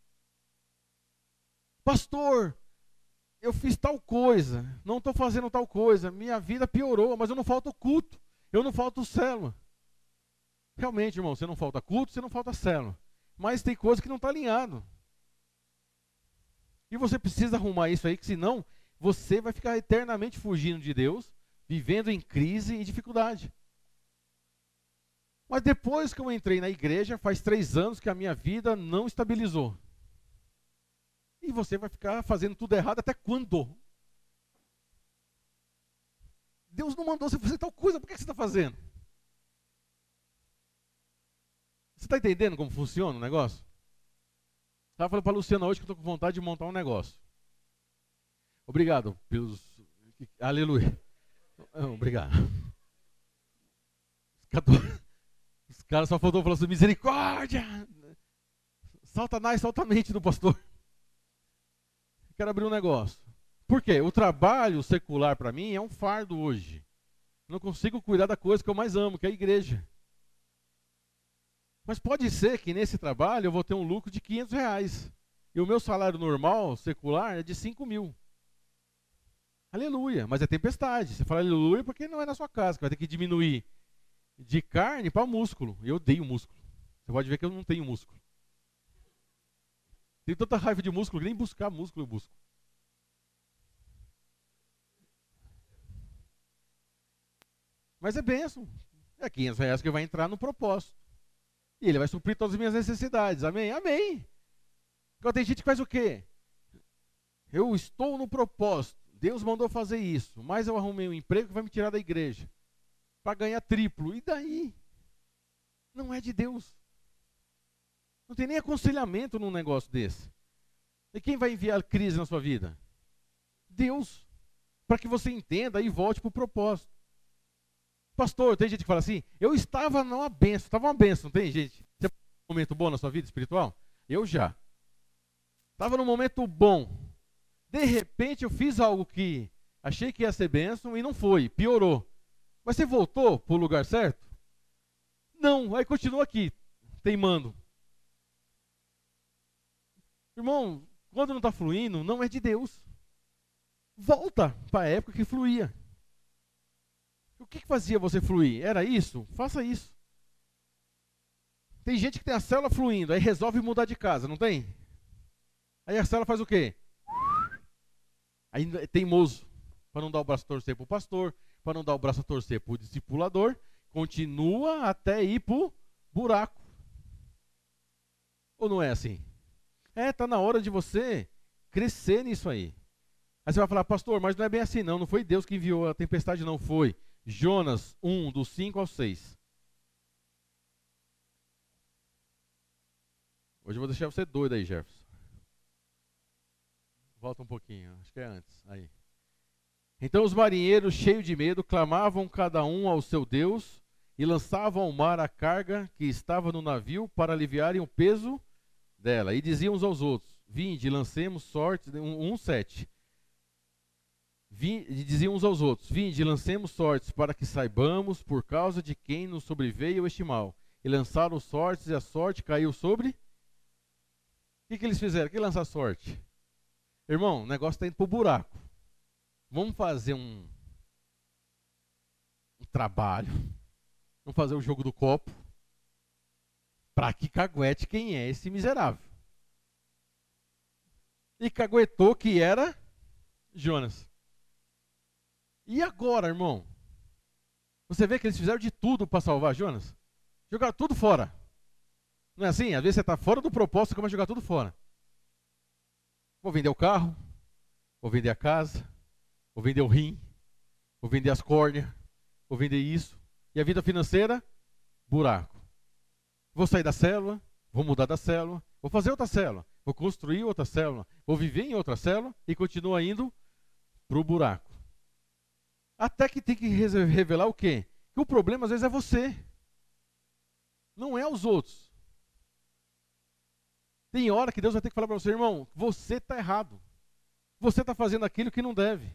Pastor, eu fiz tal coisa, não estou fazendo tal coisa, minha vida piorou, mas eu não falto culto, eu não falto célula. Realmente, irmão, você não falta culto, você não falta célula. mas tem coisa que não está alinhado. E você precisa arrumar isso aí, que senão você vai ficar eternamente fugindo de Deus, vivendo em crise e dificuldade. Mas depois que eu entrei na igreja, faz 3 anos que a minha vida não estabilizou. E você vai ficar fazendo tudo errado até quando? Deus não mandou você fazer tal coisa, por que você está fazendo? Você está entendendo como funciona o negócio? Estava falando para a Luciana hoje que eu estou com vontade de montar um negócio. Obrigado pelos... Aleluia. Obrigado. Os caras só faltou falar assim, misericórdia! Satanás, solta a mente do pastor. Quero abrir um negócio. Por quê? O trabalho secular para mim é um fardo hoje. Não consigo cuidar da coisa que eu mais amo, que é a igreja. Mas pode ser que nesse trabalho eu vou ter um lucro de R$500. E o meu salário normal, secular, é de 5.000. Aleluia, mas é tempestade. Você fala aleluia porque não é na sua casa, que vai ter que diminuir de carne para músculo. Eu odeio músculo. Você pode ver que eu não tenho músculo. Tenho tanta raiva de músculo que nem buscar músculo eu busco. Mas é bênção. É R$500 que vai entrar no propósito. E ele vai suprir todas as minhas necessidades. Amém? Amém. Agora tem gente que faz o quê? Eu estou no propósito. Deus mandou fazer isso. Mas eu arrumei um emprego que vai me tirar da igreja. Para ganhar triplo. E daí? Não é de Deus. Não tem nem aconselhamento num negócio desse. E quem vai enviar crise na sua vida? Deus. Para que você entenda e volte para o propósito. Pastor, tem gente que fala assim, eu estava numa benção, estava uma benção, não tem gente? Você passou um momento bom na sua vida espiritual? Eu já. Estava num momento bom. De repente eu fiz algo que achei que ia ser bênção e não foi, piorou. Mas você voltou para o lugar certo? Não, aí continua aqui, teimando. Irmão, quando não está fluindo, não é de Deus. Volta para a época que fluía. O que fazia você fluir? Era isso? Faça isso. Tem gente que tem a célula fluindo, aí resolve mudar de casa, não tem? Aí a célula faz o quê? Aí é teimoso, para não dar o braço a torcer para o pastor, para não dar o braço a torcer para o discipulador, continua até ir para o buraco. Ou não é assim? Está na hora de você crescer nisso aí. Aí você vai falar, pastor, mas não é bem assim não foi Deus que enviou a tempestade, não foi. Jonas 1, do 5 ao 6. Hoje eu vou deixar você doido aí, Jefferson. Volta um pouquinho, acho que é antes. Aí. Então os marinheiros, cheios de medo, clamavam cada um ao seu Deus e lançavam ao mar a carga que estava no navio para aliviarem o peso dela. E diziam uns aos outros, vinde, lancemos sorte, 1:7. E diziam uns aos outros, vinde, lancemos sortes para que saibamos por causa de quem nos sobreveio este mal. E lançaram sortes e a sorte caiu sobre... O que eles fizeram? Que lançar sorte? Irmão, o negócio está indo para o buraco. Vamos fazer um trabalho. Vamos fazer o jogo do copo. Para que caguete quem é esse miserável. E caguetou que era Jonas. E agora, irmão? Você vê que eles fizeram de tudo para salvar Jonas? Jogaram tudo fora. Não é assim? Às vezes você está fora do propósito e começa a jogar tudo fora. Vou vender o carro, vou vender a casa, vou vender o rim, vou vender as córneas, vou vender isso. E a vida financeira? Buraco. Vou sair da célula, vou mudar da célula, vou fazer outra célula, vou construir outra célula, vou viver em outra célula e continua indo para o buraco. Até que tem que revelar o quê? Que o problema às vezes é você. Não é os outros. Tem hora que Deus vai ter que falar para você, irmão, você está errado. Você está fazendo aquilo que não deve.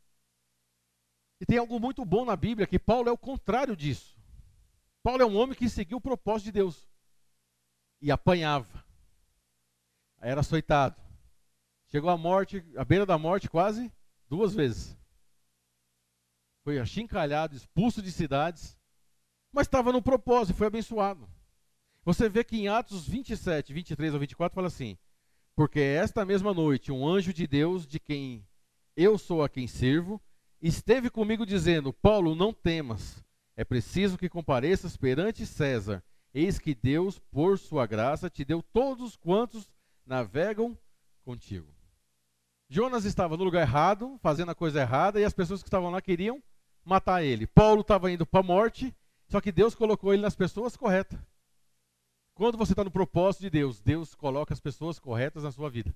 E tem algo muito bom na Bíblia, que Paulo é o contrário disso. Paulo é um homem que seguiu o propósito de Deus. E apanhava. Era açoitado. Chegou à morte, à beira da morte quase 2 vezes. Foi achincalhado, expulso de cidades. Mas estava no propósito e foi abençoado. Você vê que em Atos 27, 23 ou 24 fala assim: porque esta mesma noite um anjo de Deus, de quem eu sou a quem sirvo, esteve comigo dizendo: Paulo, não temas, é preciso que compareças perante César. Eis que Deus, por sua graça, te deu todos quantos navegam contigo. Jonas estava no lugar errado, fazendo a coisa errada, e as pessoas que estavam lá queriam matar ele. Paulo estava indo para a morte, só que Deus colocou ele nas pessoas corretas. Quando você está no propósito de Deus, Deus coloca as pessoas corretas na sua vida.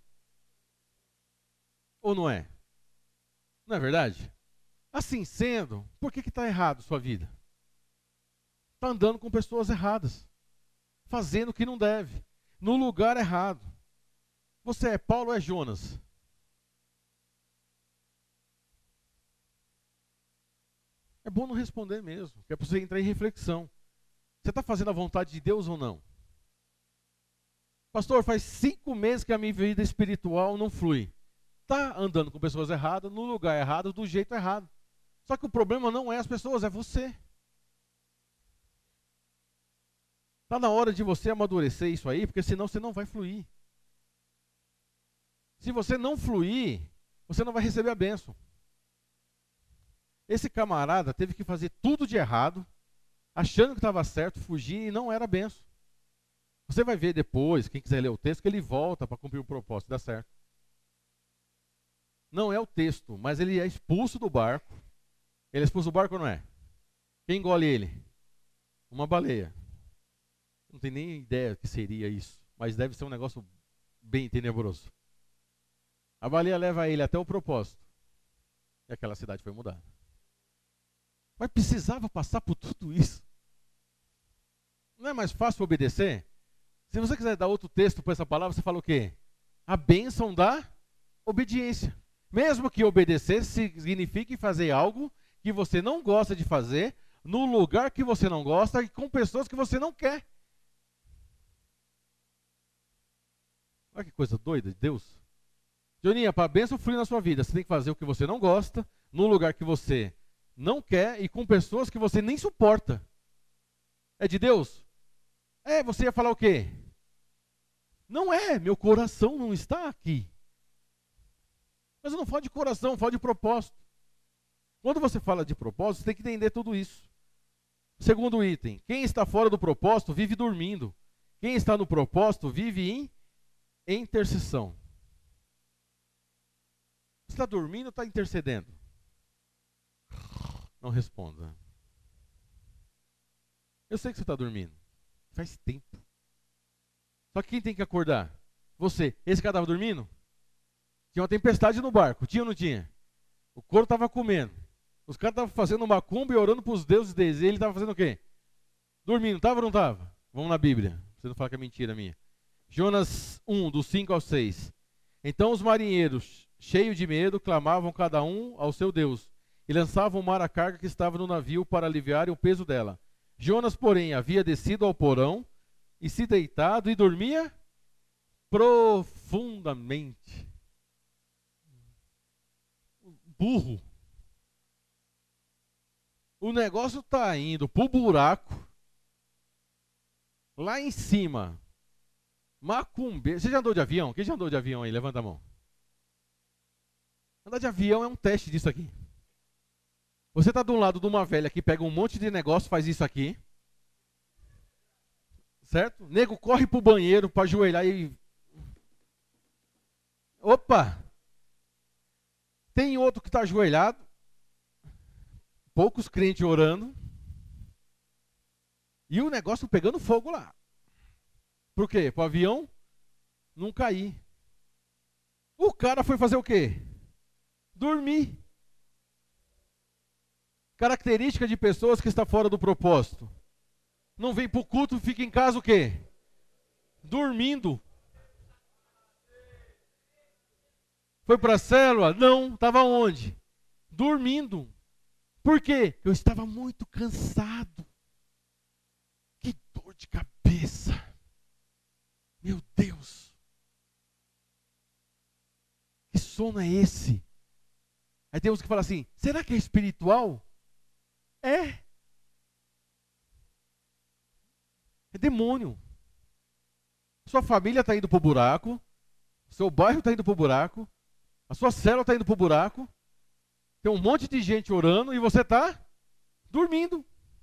Ou não é? Não é verdade? Assim sendo, por que está errado sua vida? Está andando com pessoas erradas, fazendo o que não deve, no lugar errado. Você é Paulo ou é Jonas? É bom não responder mesmo, que é para você entrar em reflexão. Você está fazendo a vontade de Deus ou não? Pastor, faz 5 meses que a minha vida espiritual não flui. Está andando com pessoas erradas, no lugar errado, do jeito errado. Só que o problema não é as pessoas, é você. Está na hora de você amadurecer isso aí, porque senão você não vai fluir. Se você não fluir, você não vai receber a bênção. Esse camarada teve que fazer tudo de errado, achando que estava certo, fugir e não era bênção. Você vai ver depois, quem quiser ler o texto, que ele volta para cumprir o propósito, dá certo. Não é o texto, mas ele é expulso do barco. Ele é expulso do barco ou não é? Quem engole ele? Uma baleia. Não tem nem ideia que seria isso, mas deve ser um negócio bem tenebroso. A baleia leva ele até o propósito. E aquela cidade foi mudada. Mas precisava passar por tudo isso. Não é mais fácil obedecer? Se você quiser dar outro texto para essa palavra, você fala o quê? A bênção da obediência. Mesmo que obedecer signifique fazer algo que você não gosta de fazer, no lugar que você não gosta e com pessoas que você não quer. Olha que coisa doida de Deus. Joninha, para a bênção fluir na sua vida, você tem que fazer o que você não gosta, no lugar que você não quer e com pessoas que você nem suporta. É de Deus? É, você ia falar o quê? Não é, meu coração não está aqui. Mas eu não falo de coração, eu falo de propósito. Quando você fala de propósito, você tem que entender tudo isso. Segundo item, quem está fora do propósito vive dormindo. Quem está no propósito vive em intercessão. Você está dormindo ou está intercedendo? Não responda. Eu sei que você está dormindo. Faz tempo. Só que quem tem que acordar? Você. Esse cara estava dormindo? Tinha uma tempestade no barco. Tinha ou não tinha? O couro estava comendo. Os caras estavam fazendo macumba e orando para os deuses deles. E ele estava fazendo o quê? Dormindo. Estava ou não estava? Vamos na Bíblia. Você não fala que é mentira minha. Jonas 1, do 5 ao 6. Então os marinheiros, cheios de medo, clamavam cada um ao seu Deus. E lançavam ao mar a carga que estava no navio para aliviarem o peso dela. Jonas, porém, havia descido ao porão e se deitado e dormia profundamente. Burro. O negócio está indo para o buraco. Lá em cima. Macumbeiro. Você já andou de avião? Quem já andou de avião aí? Levanta a mão. Andar de avião é um teste disso aqui. Você está de um lado de uma velha que pega um monte de negócio, faz isso aqui. Certo? O nego corre pro banheiro para ajoelhar e... Opa! Tem outro que está ajoelhado. Poucos crentes orando. E o negócio pegando fogo lá. Por quê? Para o avião não cair. O cara foi fazer o quê? Dormir. Característica de pessoas que estão fora do propósito. Não vem para o culto, fica em casa o quê? Dormindo. Foi para a célula? Não, estava onde? Dormindo. Por quê? Eu estava muito cansado. Que dor de cabeça. Meu Deus. Que sono é esse? Aí tem uns que falam assim, será que é espiritual? É. É demônio. Sua família está indo para o buraco, seu bairro está indo para o buraco, a sua célula está indo para o buraco, tem um monte de gente orando e você está dormindo.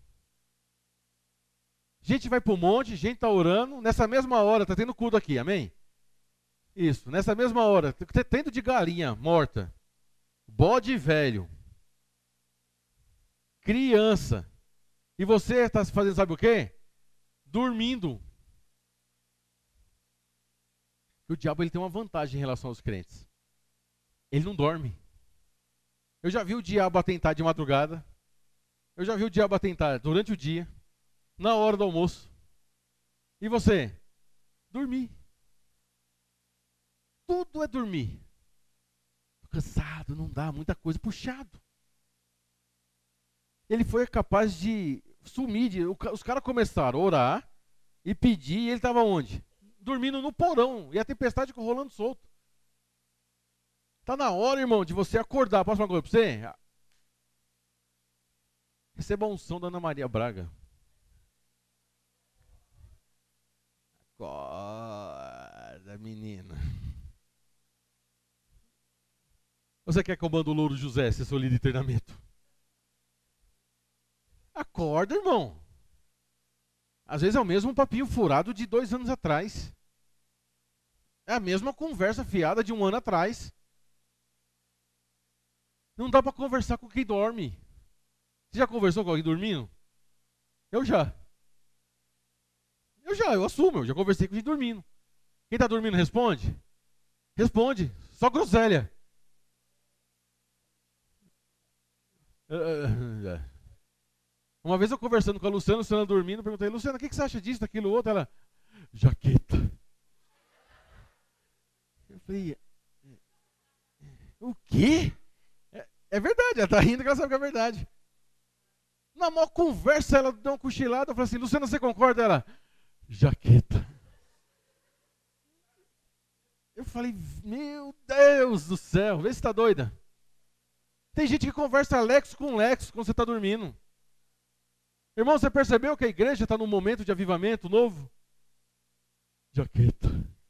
Gente vai para o monte, gente está orando, nessa mesma hora, está tendo culto aqui, amém? Isso, nessa mesma hora, tendo de galinha morta, bode velho, criança, e você está fazendo sabe o quê? Dormindo. O diabo ele tem uma vantagem em relação aos crentes. Ele não dorme. Eu já vi o diabo atentar de madrugada. Eu já vi o diabo atentar durante o dia, na hora do almoço. E você? Dormir. Tudo é dormir. Tô cansado, não dá, muita coisa, puxado. Ele foi capaz de sumir. Os caras começaram a orar e pedir, e ele estava onde? Dormindo no porão, e a tempestade rolando solto. Está na hora, irmão, de você acordar. Posso falar uma coisa para você? Receba a unção da Ana Maria Braga. Acorda, menina. Você quer que eu mande o Louro José ser seu líder de treinamento? Acorda, irmão. Às vezes é o mesmo papinho furado de 2 anos atrás. É a mesma conversa fiada de 1 ano atrás. Não dá para conversar com quem dorme. Você já conversou com alguém dormindo? Eu já. Eu assumo, eu já conversei com gente dormindo. Quem está dormindo responde? Responde, só groselha. Uma vez eu conversando com a Luciana dormindo, perguntei, Luciana, o que você acha disso, daquilo, outro? Ela, jaqueta. Eu falei, o quê? É verdade, ela está rindo que ela sabe que é verdade. Na maior conversa, ela deu uma cochilada, eu falei assim, Luciana, você concorda? Ela, jaqueta. Eu falei, meu Deus do céu, vê se está doida. Tem gente que conversa Lexo com Lexo quando você está dormindo. Irmão, você percebeu que a igreja está num momento de avivamento novo? Jaqueta.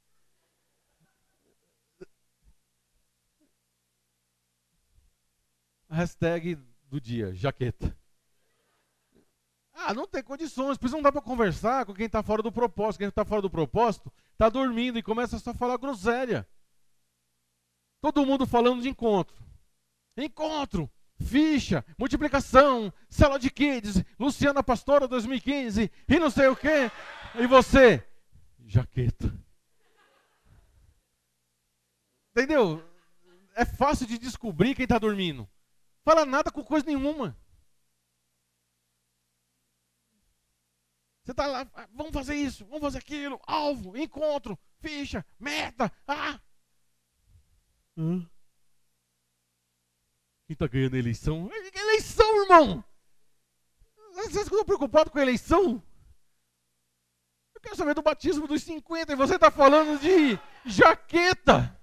A hashtag do dia, jaqueta. Não tem condições, por isso não dá para conversar com quem está fora do propósito. Quem está fora do propósito está dormindo e começa só a falar groselha. Todo mundo falando de encontro. Encontro, ficha, multiplicação, célula de kids, Luciana Pastora 2015 e não sei o quê. E você? Jaqueta. Entendeu? É fácil de descobrir quem está dormindo. Fala nada com coisa nenhuma. Você está lá, vamos fazer isso, vamos fazer aquilo, alvo, encontro, ficha, meta, Quem está ganhando a eleição? Eleição, irmão! Vocês ficam preocupados com a eleição? Eu quero saber do batismo dos 50 e você está falando de jaqueta.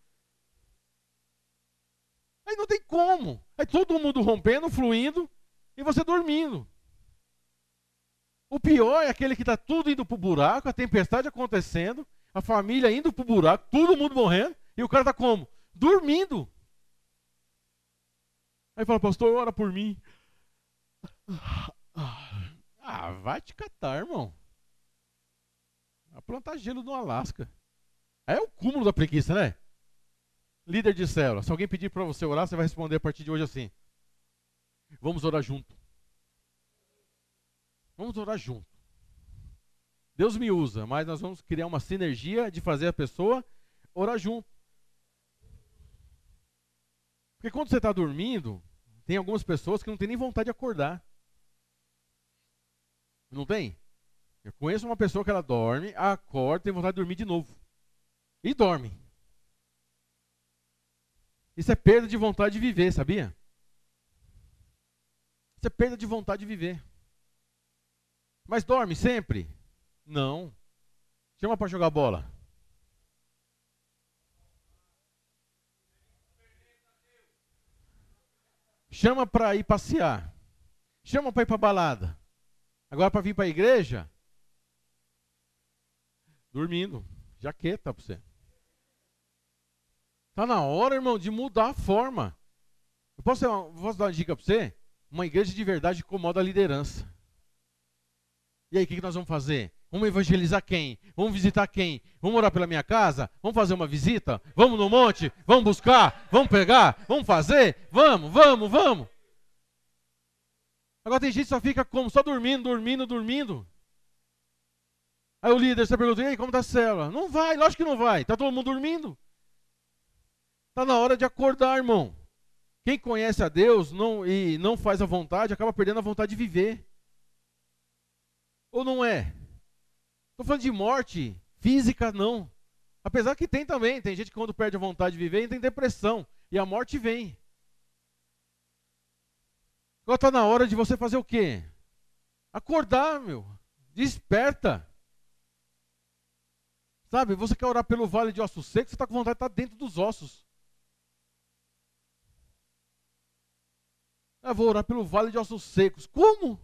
Aí não tem como. Aí todo mundo rompendo, fluindo e você dormindo. O pior é aquele que está tudo indo para o buraco, a tempestade acontecendo, a família indo para o buraco, todo mundo morrendo, e o cara está como? Dormindo. Aí fala, pastor, ora por mim. Vai te catar, irmão. Vai plantar gelo no Alasca. Aí é o cúmulo da preguiça, né? Líder de célula, se alguém pedir para você orar, você vai responder a partir de hoje assim. Vamos orar junto. Vamos orar junto. Deus me usa, mas nós vamos criar uma sinergia de fazer a pessoa orar junto. Porque quando você está dormindo, tem algumas pessoas que não tem nem vontade de acordar. Não tem? Eu conheço uma pessoa que ela dorme, acorda, tem vontade de dormir de novo. E dorme. Isso é perda de vontade de viver, sabia? Isso é perda de vontade de viver. Mas dorme sempre? Não. Chama para jogar bola. Chama para ir passear. Chama para ir para balada. Agora para vir para a igreja? Dormindo. Jaqueta para você. Está na hora, irmão, de mudar a forma. Eu posso dar uma dica para você? Uma igreja de verdade incomoda a liderança. E aí, o que nós vamos fazer? Vamos evangelizar quem? Vamos visitar quem? Vamos orar pela minha casa? Vamos fazer uma visita? Vamos no monte? Vamos buscar? Vamos pegar? Vamos fazer? Vamos. Agora tem gente que só fica como? Só dormindo. Aí o líder, você pergunta, e aí, como está a célula? Não vai, lógico que não vai. Está todo mundo dormindo. Está na hora de acordar, irmão. Quem conhece a Deus e não faz a vontade, acaba perdendo a vontade de viver. Ou não é? Estou falando de morte física, não. Apesar que tem também. Tem gente que quando perde a vontade de viver, entra em depressão. E a morte vem. Agora está na hora de você fazer o quê? Acordar, meu. Desperta. Sabe, você quer orar pelo vale de ossos secos, você está com vontade de estar dentro dos ossos. Eu vou orar pelo vale de ossos secos. Como?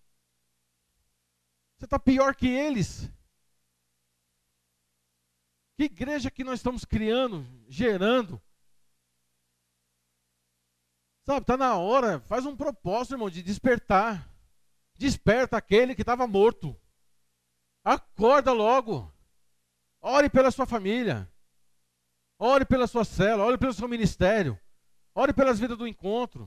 Você está pior que eles. Que igreja que nós estamos criando, gerando? Sabe, está na hora, faz um propósito, irmão, de despertar. Desperta aquele que estava morto. Acorda logo. Ore pela sua família. Ore pela sua célula, ore pelo seu ministério. Ore pelas vidas do encontro.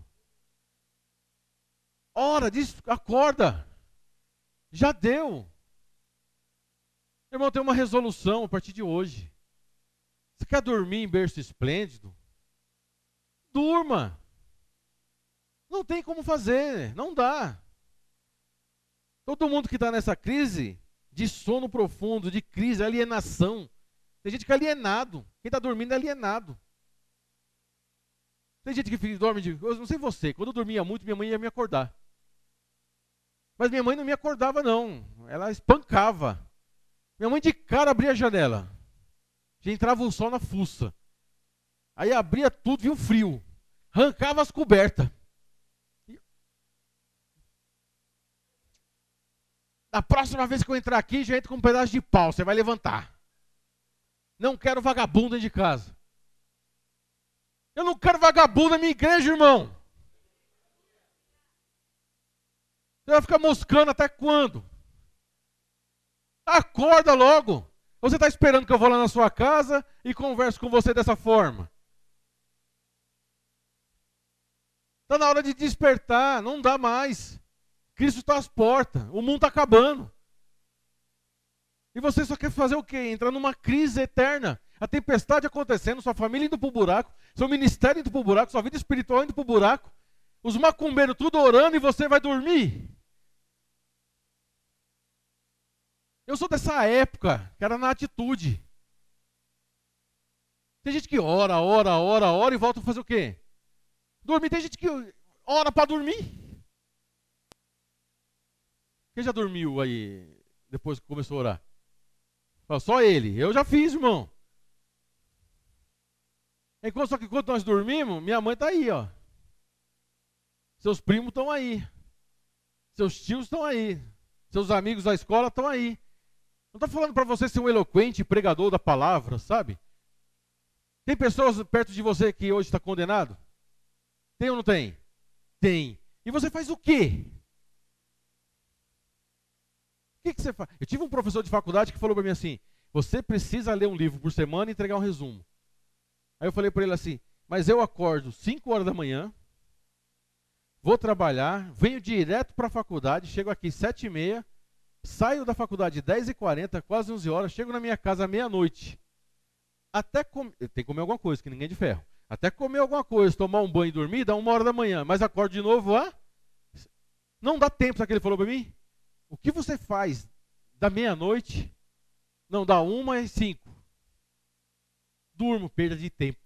Ora, acorda. Já deu. Irmão, tem uma resolução a partir de hoje. Você quer dormir em berço esplêndido? Durma. Não tem como fazer, não dá. Todo mundo que está nessa crise de sono profundo, de crise, alienação. Tem gente que é alienado. Quem está dormindo é alienado. Tem gente que dorme eu não sei você, quando eu dormia muito, minha mãe ia me acordar. Mas minha mãe não me acordava, não. Ela espancava. Minha mãe de cara abria a janela. Já entrava o sol na fuça. Aí abria tudo, viu frio. Arrancava as cobertas. Na próxima vez que eu entrar aqui, já entra com um pedaço de pau. Você vai levantar. Não quero vagabundo dentro de casa. Eu não quero vagabundo na minha igreja, irmão. Você vai ficar moscando até quando? Acorda logo. Ou você está esperando que eu vou lá na sua casa e converso com você dessa forma? Está na hora de despertar, não dá mais. Cristo está às portas, o mundo está acabando. E você só quer fazer o quê? Entrar numa crise eterna. A tempestade acontecendo, sua família indo para o buraco, seu ministério indo para o buraco, sua vida espiritual indo para o buraco. Os macumbeiros tudo orando e você vai dormir. Eu sou dessa época, que era na atitude. Tem gente que ora e volta a fazer o quê? Dormir. Tem gente que ora para dormir. Quem já dormiu aí, depois que começou a orar? Só ele. Eu já fiz, irmão. Só que enquanto nós dormimos, minha mãe está aí, ó. Seus primos estão aí. Seus tios estão aí. Seus amigos da escola estão aí. Não estou falando para você ser um eloquente pregador da palavra, sabe? Tem pessoas perto de você que hoje está condenado? Tem ou não tem? Tem. E você faz o quê? O que você faz? Eu tive um professor de faculdade que falou para mim assim, você precisa ler um livro por semana e entregar um resumo. Aí eu falei para ele assim, mas eu acordo 5 horas da manhã, vou trabalhar, venho direto para a faculdade, chego aqui 7h30, saio da faculdade 10h40, quase 11 horas, chego na minha casa meia-noite. Tem que comer alguma coisa, que ninguém é de ferro. Até comer alguma coisa, tomar um banho e dormir, dá 1h da manhã, mas acordo de novo, não dá tempo, sabe o que ele falou para mim? O que você faz da meia-noite, não dá 1h05. Durmo, perda de tempo.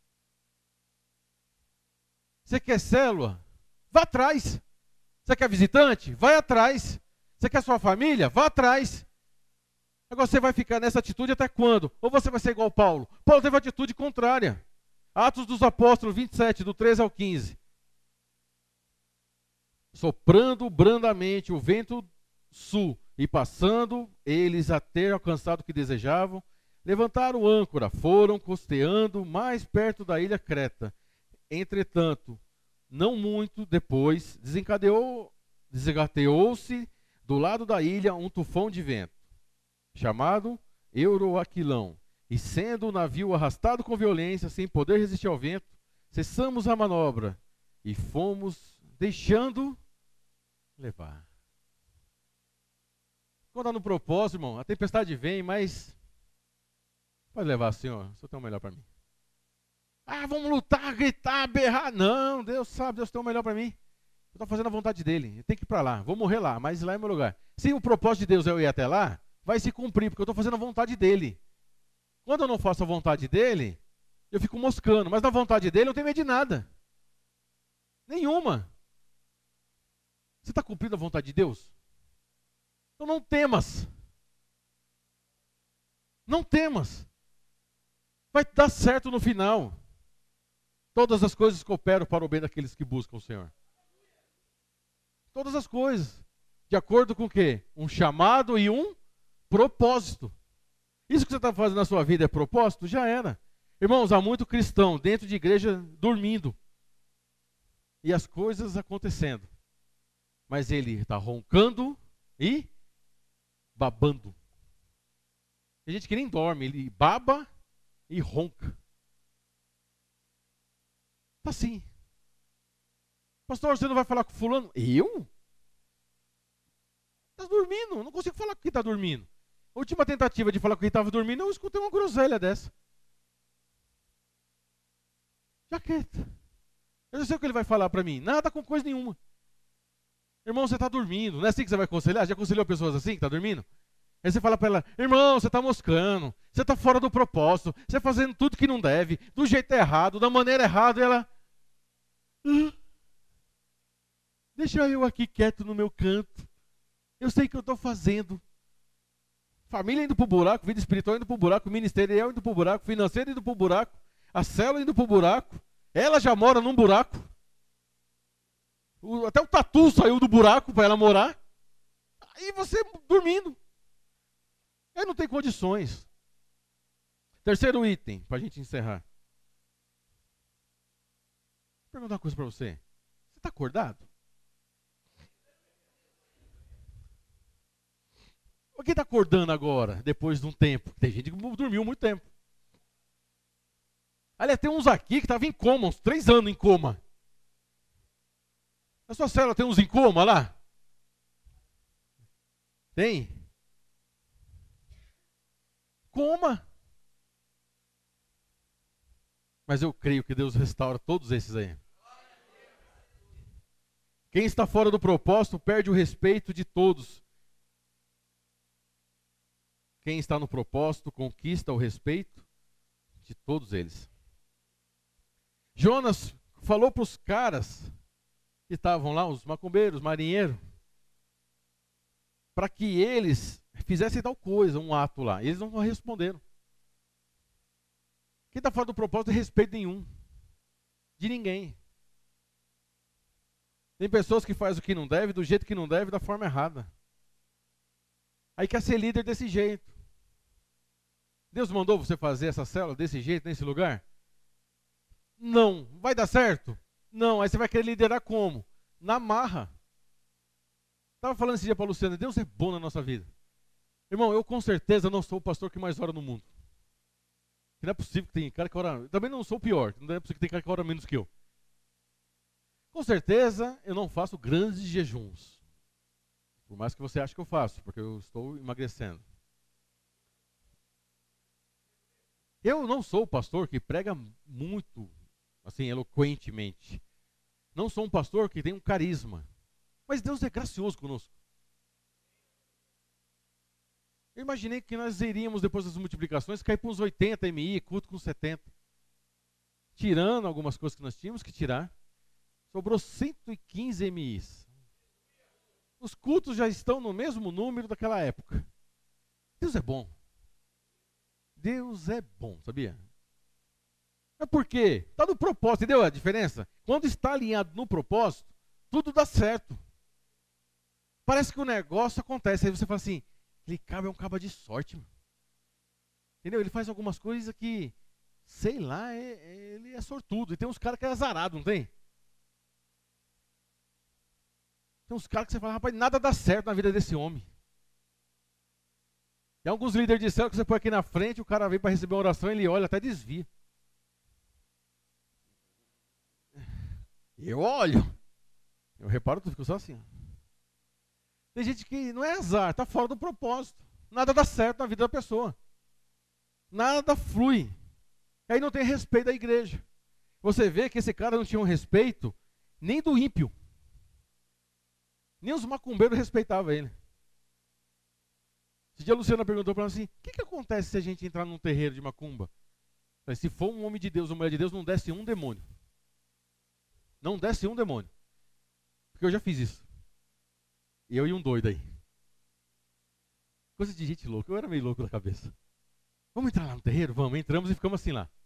Você quer célula? Vá atrás. Você quer visitante? Vai atrás. Você quer sua família? Vá atrás. Agora você vai ficar nessa atitude até quando? Ou você vai ser igual Paulo? Paulo teve uma atitude contrária. Atos dos Apóstolos 27, do 13 ao 15. Soprando brandamente o vento sul, E passando eles a ter alcançado o que desejavam, levantaram âncora, foram costeando mais perto da ilha Creta. Entretanto, não muito depois, desencadeou-se do lado da ilha um tufão de vento, chamado Euroaquilão. E sendo o navio arrastado com violência, sem poder resistir ao vento, cessamos a manobra e fomos deixando levar. Quando está no propósito, irmão, a tempestade vem, mas pode levar, Senhor, o Senhor tem o melhor para mim. Ah, vamos lutar, gritar, berrar. Não, Deus sabe, Deus tem o melhor para mim. Eu estou fazendo a vontade dele, eu tenho que ir para lá, vou morrer lá, mas lá é meu lugar. Se o propósito de Deus é eu ir até lá, vai se cumprir, porque eu estou fazendo a vontade dele. Quando eu não faço a vontade dele, eu fico moscando, mas na vontade dele eu não tenho medo de nada. Nenhuma. Você está cumprindo a vontade de Deus? Então não temas. Não temas. Vai dar certo no final. Todas as coisas cooperam para o bem daqueles que buscam o Senhor. Todas as coisas. De acordo com o quê? Um chamado e um propósito. Isso que você está fazendo na sua vida é propósito? Já era. Irmãos, há muito cristão dentro de igreja dormindo. E as coisas acontecendo. Mas ele está roncando e babando. Tem gente que nem dorme, ele baba e ronca. Está assim. Pastor, você não vai falar com fulano? Eu? Está dormindo, não consigo falar com quem está dormindo. A última tentativa de falar com quem estava dormindo, eu escutei uma groselha dessa. Jaqueta. Eu não sei o que ele vai falar para mim. Nada com coisa nenhuma. Irmão, você está dormindo. Não é assim que você vai aconselhar? Já aconselhou pessoas assim que estão dormindo? Aí você fala para ela, irmão, você está moscando. Você está fora do propósito. Você está fazendo tudo que não deve. Do jeito errado, da maneira errada. E ela... deixa eu aqui quieto no meu canto. Eu sei o que eu estou fazendo. Família indo para o buraco, vida espiritual indo para o buraco, ministerial indo para o buraco, financeiro indo para o buraco, a célula indo para o buraco. Ela já mora num buraco. Até o tatu saiu do buraco para ela morar. Aí você dormindo. Aí não tem condições. Terceiro item, para a gente encerrar. Vou perguntar uma coisa para você. Você está acordado? Quem está acordando agora, depois de um tempo? Tem gente que dormiu muito tempo. Aliás, tem uns aqui que estavam em coma, uns 3 anos em coma. Na sua célula tem uns em coma lá? Tem? Coma. Mas eu creio que Deus restaura todos esses aí. Quem está fora do propósito perde o respeito de todos. Quem está no propósito conquista o respeito de todos eles. Jonas falou para os caras que estavam lá, os macumbeiros, marinheiros, para que eles fizessem tal coisa, um ato lá. E eles não responderam. Quem está fora do propósito não tem respeito nenhum. De ninguém. Tem pessoas que fazem o que não deve, do jeito que não deve, da forma errada. Aí quer ser líder desse jeito. Deus mandou você fazer essa célula desse jeito, nesse lugar? Não. Vai dar certo? Não. Aí você vai querer liderar como? Na marra. Estava falando esse dia para a Luciana, Deus é bom na nossa vida. Irmão, eu com certeza não sou o pastor que mais ora no mundo. Não é possível que tem cara que ora... Eu também não sou o pior. Não é possível que tem cara que ora menos que eu. Com certeza eu não faço grandes jejuns. Por mais que você ache que eu faço, porque eu estou emagrecendo. Eu não sou o pastor que prega muito, assim, eloquentemente. Não sou um pastor que tem um carisma. Mas Deus é gracioso conosco. Eu imaginei que nós iríamos, depois das multiplicações, cair para uns 80 MI, culto com 70. Tirando algumas coisas que nós tínhamos que tirar, sobrou 115 MIs. Os cultos já estão no mesmo número daquela época. Deus é bom. Deus é bom, sabia? Mas por quê? Está no propósito, entendeu a diferença? Quando está alinhado no propósito, tudo dá certo. Parece que o negócio acontece. Aí você fala assim, aquele cabo é um cabo de sorte, mano. Entendeu? Ele faz algumas coisas que, sei lá, ele é sortudo. E tem uns caras que é azarado, não tem? Tem uns caras que você fala, rapaz, nada dá certo na vida desse homem. Tem alguns líderes de céu que você põe aqui na frente, o cara vem para receber uma oração, ele olha, até desvia. Eu olho. Eu reparo, tu fica só assim. Tem gente que não é azar, está fora do propósito. Nada dá certo na vida da pessoa. Nada flui. E aí não tem respeito da igreja. Você vê que esse cara não tinha um respeito nem do ímpio. Nem os macumbeiros respeitavam ele. Esse dia a Luciana perguntou para mim assim, o que acontece se a gente entrar num terreiro de macumba? Se for um homem de Deus, uma mulher de Deus, não desce um demônio. Não desce um demônio. Porque eu já fiz isso. Eu e um doido aí. Coisa de gente louca. Eu era meio louco da cabeça. Vamos entrar lá no terreiro? Vamos. Entramos e ficamos assim lá.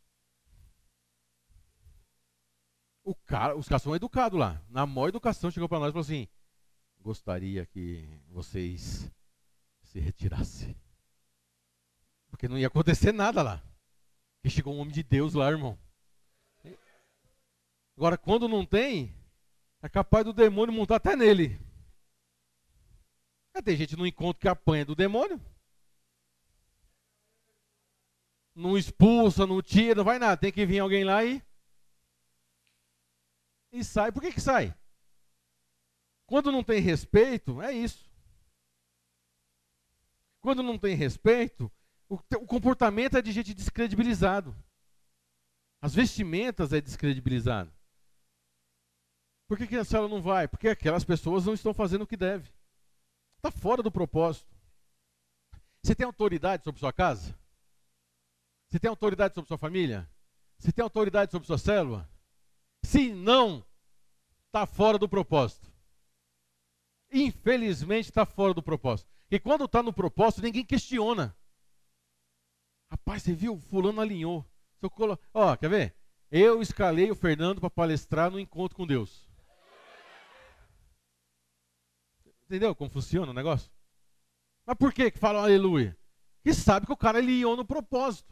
Os caras são educados lá. Na maior educação chegou para nós e falou assim, gostaria que vocês se retirassem. Porque não ia acontecer nada lá. Porque chegou um homem de Deus lá, irmão. Agora, quando não tem, é capaz do demônio montar até nele. Tem gente no encontro que apanha do demônio. Não expulsa, não tira, não vai nada. Tem que vir alguém lá e sai. Por que sai? Quando não tem respeito, é isso. Quando não tem respeito, o comportamento é de gente descredibilizado. As vestimentas é descredibilizado. Por que a célula não vai? Porque aquelas pessoas não estão fazendo o que deve. Está fora do propósito. Você tem autoridade sobre sua casa? Você tem autoridade sobre sua família? Você tem autoridade sobre sua célula? Se não, está fora do propósito. Infelizmente está fora do propósito. E quando está no propósito, ninguém questiona. Rapaz, você viu? Fulano alinhou. Quer ver? Eu escalei o Fernando para palestrar no encontro com Deus. Entendeu como funciona o negócio? Mas por que falam aleluia? Que sabe que o cara alinhou no propósito.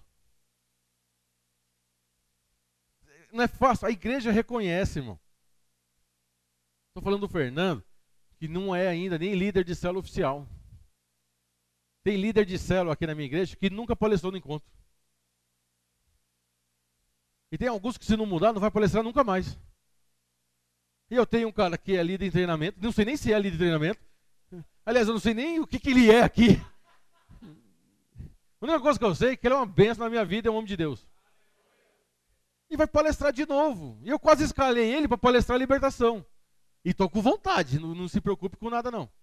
Não é fácil. A igreja reconhece, irmão. Estou falando do Fernando, que não é ainda nem líder de célula oficial. Tem líder de célula aqui na minha igreja que nunca palestrou no encontro. E tem alguns que, se não mudar, não vai palestrar nunca mais. E eu tenho um cara que é líder em treinamento, não sei nem se é líder em treinamento. Aliás, eu não sei nem o que ele é aqui. A única coisa que eu sei é que ele é uma bênção na minha vida, é um homem de Deus. E vai palestrar de novo. E eu quase escalei ele para palestrar a libertação. E estou com vontade, não se preocupe com nada não.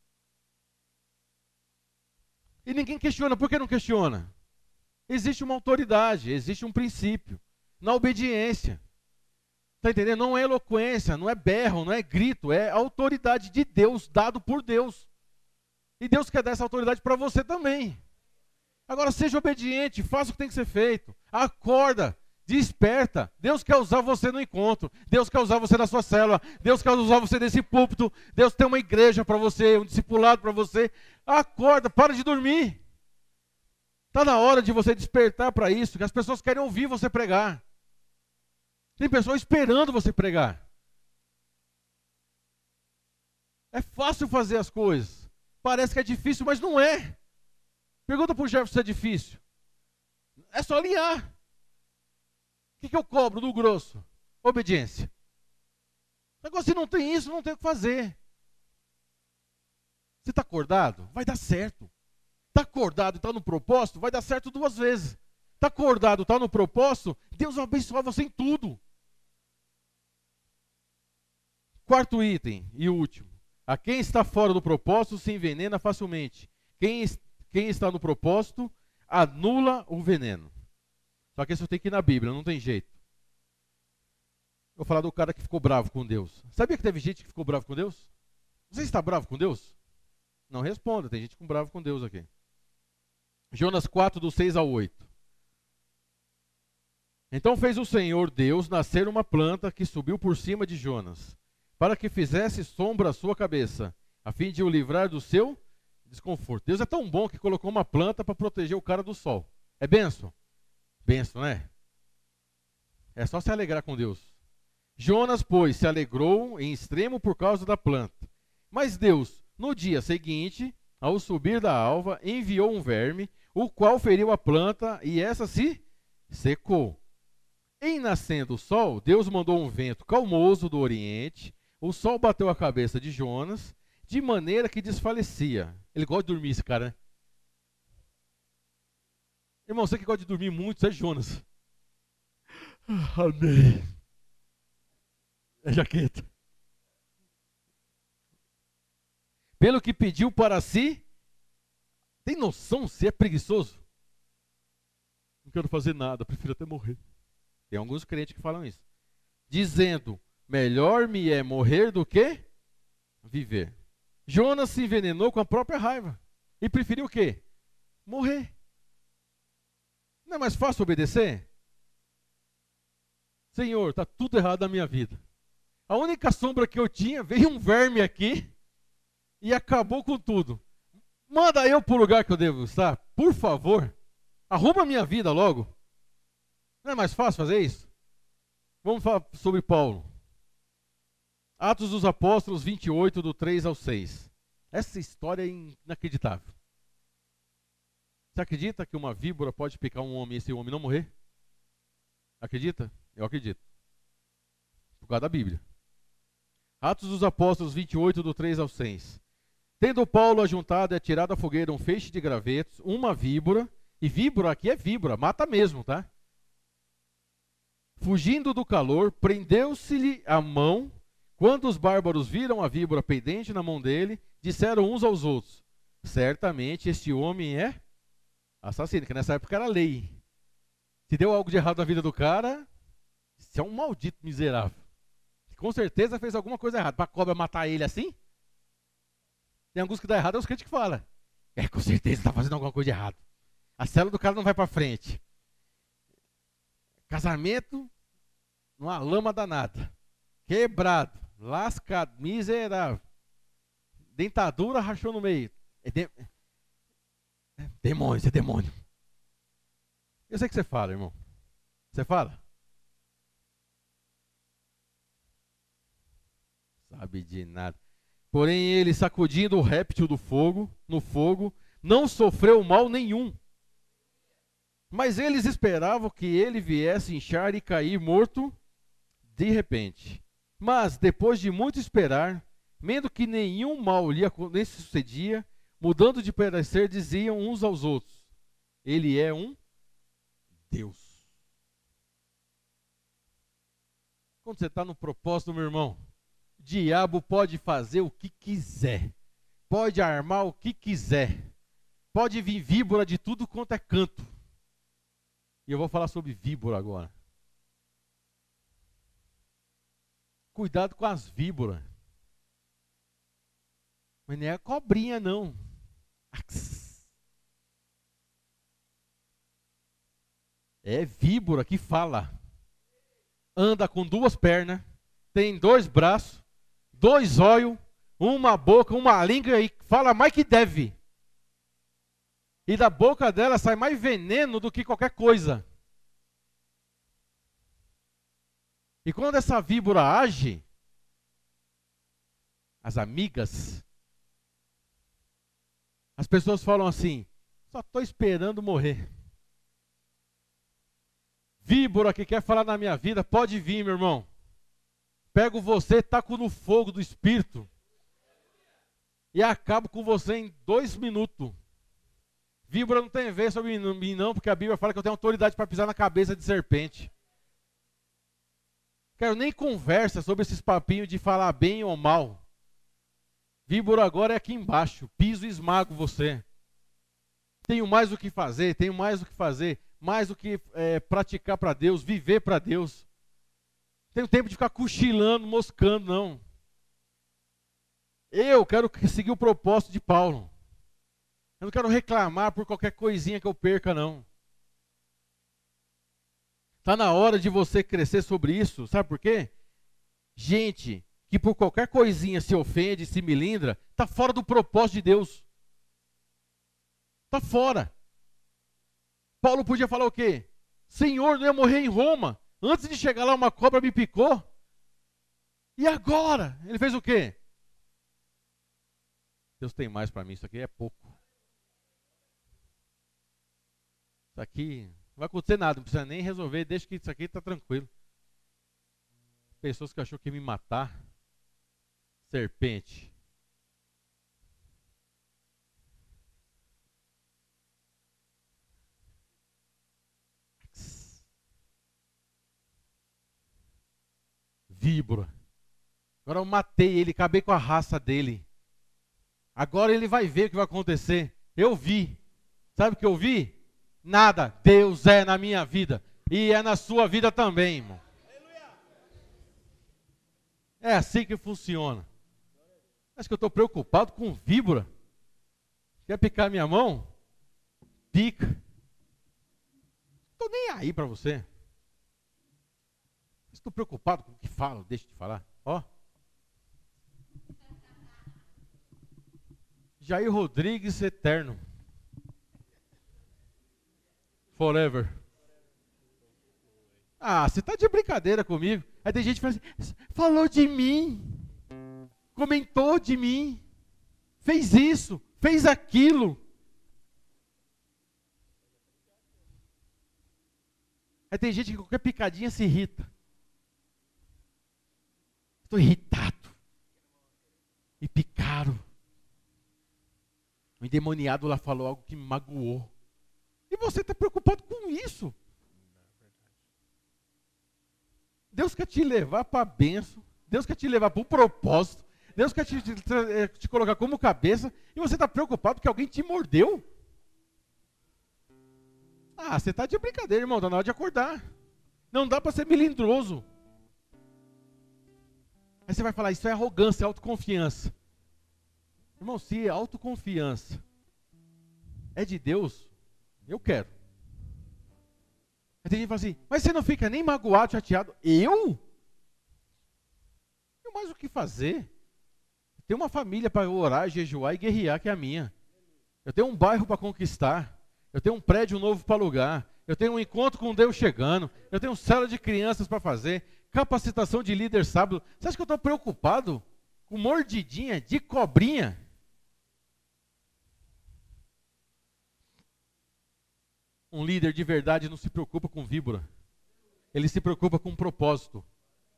E ninguém questiona. Por que não questiona? Existe uma autoridade, existe um princípio. Na obediência. Está entendendo? Não é eloquência, não é berro, não é grito, é autoridade de Deus, dado por Deus. E Deus quer dar essa autoridade para você também. Agora seja obediente, faça o que tem que ser feito. Acorda, desperta. Deus quer usar você no encontro. Deus quer usar você na sua célula. Deus quer usar você nesse púlpito. Deus tem uma igreja para você, um discipulado para você. Acorda, para de dormir. Está na hora de você despertar para isso, que as pessoas querem ouvir você pregar. Tem pessoas esperando você pregar. É fácil fazer as coisas. Parece que é difícil, mas não é. Pergunta para o Jefferson se é difícil. É só alinhar. O que eu cobro do grosso? Obediência. Agora, se não tem isso, não tem o que fazer. Você está acordado? Vai dar certo. Está acordado e está no propósito? Vai dar certo 2 vezes. Está acordado, está no propósito? Deus vai abençoar você em tudo. 4º item e último. A quem está fora do propósito se envenena facilmente. Quem está no propósito anula o veneno. Só que isso tem que ir na Bíblia, não tem jeito. Vou falar do cara que ficou bravo com Deus. Sabia que teve gente que ficou bravo com Deus? Você está bravo com Deus? Não responda, tem gente com bravo com Deus aqui. Jonas 4, do 6 ao 8. Então fez o Senhor Deus nascer uma planta que subiu por cima de Jonas, para que fizesse sombra à sua cabeça. a fim de o livrar do seu desconforto. Deus é tão bom que colocou uma planta para proteger o cara do sol. É bênção? Bênção, né? É só se alegrar com Deus. Jonas, pois, se alegrou em extremo por causa da planta. Mas Deus, no dia seguinte, ao subir da alva, enviou um verme, o qual feriu a planta, e essa se secou. Em nascendo o sol, Deus mandou um vento calmoso do oriente, o sol bateu a cabeça de Jonas, de maneira que desfalecia. Ele gosta de dormir, esse cara, né? Irmão, você que gosta de dormir muito, você é Jonas. Amém. É jaqueta. Pelo que pediu para si, tem noção se é preguiçoso? Não quero fazer nada, prefiro até morrer. Tem alguns crentes que falam isso. Dizendo, melhor me é morrer do que viver. Jonas se envenenou com a própria raiva. E preferiu o quê? Morrer. Não é mais fácil obedecer? Senhor, está tudo errado na minha vida. A única sombra que eu tinha, veio um verme aqui e acabou com tudo. Manda eu para o lugar que eu devo estar, por favor. Arruma a minha vida logo. Não é mais fácil fazer isso? Vamos falar sobre Paulo. Atos dos Apóstolos 28, do 3 ao 6. Essa história é inacreditável. Você acredita que uma víbora pode picar um homem e esse homem não morrer? Acredita? Eu acredito. Por causa da Bíblia. Atos dos Apóstolos 28, do 3 ao 6. Tendo Paulo ajuntado e atirado à fogueira um feixe de gravetos, uma víbora, e víbora aqui é víbora, mata mesmo, tá? Fugindo do calor, prendeu-se-lhe a mão. Quando os bárbaros viram a víbora pendente na mão dele, disseram uns aos outros, certamente este homem é assassino, que nessa época era lei. Se deu algo de errado na vida do cara, isso é um maldito miserável. Com certeza fez alguma coisa errada. Para a cobra matar ele assim? Tem alguns que dá errado, é os crentes que falam. Com certeza está fazendo alguma coisa de errado. A célula do cara não vai para frente. Casamento, numa lama danada. Quebrado, lascado, miserável. Dentadura rachou no meio. Demônio, isso é demônio. Eu sei que você fala, irmão. Você fala? Sabe de nada. Porém, ele, sacudindo o réptil no fogo, não sofreu mal nenhum. Mas eles esperavam que ele viesse inchar e cair morto de repente. Mas, depois de muito esperar, vendo que nenhum mal lhe sucedia, mudando de parecer, diziam uns aos outros, ele é um Deus. Quando você está no propósito, meu irmão, o diabo pode fazer o que quiser, pode armar o que quiser, pode vir víbora de tudo quanto é canto. E eu vou falar sobre víbora agora. Cuidado com as víboras. Mas não é a cobrinha, não. É víbora que fala. Anda com duas pernas, tem dois braços, dois olhos, uma boca, uma língua e fala mais que deve. E da boca dela sai mais veneno do que qualquer coisa. E quando essa víbora age, as amigas, as pessoas falam assim, só estou esperando morrer. Víbora que quer falar na minha vida, pode vir, meu irmão. Pego você, taco no fogo do Espírito e acabo com você em 2 minutos. Víbora não tem a ver sobre mim não, porque a Bíblia fala que eu tenho autoridade para pisar na cabeça de serpente. Quero nem conversa sobre esses papinhos de falar bem ou mal. Víbora agora é aqui embaixo, piso e esmago você. Tenho mais o que fazer, mais o que praticar para Deus, viver para Deus. Tenho tempo de ficar cochilando, moscando, não. Eu quero seguir o propósito de Paulo. Eu não quero reclamar por qualquer coisinha que eu perca, não. Está na hora de você crescer sobre isso. Sabe por quê? Gente que por qualquer coisinha se ofende, se melindra, está fora do propósito de Deus. Está fora. Paulo podia falar o quê? Senhor, não ia morrer em Roma. Antes de chegar lá, uma cobra me picou. E agora? Ele fez o quê? Deus tem mais para mim, isso aqui é pouco. Isso aqui não vai acontecer nada, não precisa nem resolver, deixa que isso aqui está tranquilo. Pessoas que achou que ia me matar. Serpente. Víbora. Agora eu matei ele, acabei com a raça dele. Agora ele vai ver o que vai acontecer. Eu vi. Sabe o que eu vi? Nada. Deus é na minha vida. E é na sua vida também, irmão. É assim que funciona. Acho que eu estou preocupado com víbora. Quer picar minha mão? Pica. Não estou nem aí para você. Estou preocupado com o que falo, deixa de falar. Ó. Jair Rodrigues eterno. Forever. Ah, você está de brincadeira comigo. Aí tem gente que fala assim, falou de mim, comentou de mim, fez isso, fez aquilo. Aí tem gente que qualquer picadinha se irrita. Estou irritado. Me picaram. O endemoniado lá falou algo que me magoou. E você está preocupado com isso. Deus quer te levar para a bênção. Deus quer te levar para o propósito. Deus quer te colocar como cabeça. E você está preocupado que alguém te mordeu. Ah, você está de brincadeira, irmão. Está na hora de acordar. Não dá para ser melindroso. Aí você vai falar, isso é arrogância, é autoconfiança. Irmão, se autoconfiança é de Deus, eu quero. Aí tem gente que fala assim, mas você não fica nem magoado, chateado? Eu? Tenho mais o que fazer. Eu tenho uma família para orar, jejuar e guerrear que é a minha. Eu tenho um bairro para conquistar. Eu tenho um prédio novo para alugar. Eu tenho um encontro com Deus chegando. Eu tenho célula de crianças para fazer. Capacitação de líder sábado. Você acha que eu estou preocupado com mordidinha de cobrinha? Um líder de verdade não se preocupa com víbora. Ele se preocupa com um propósito.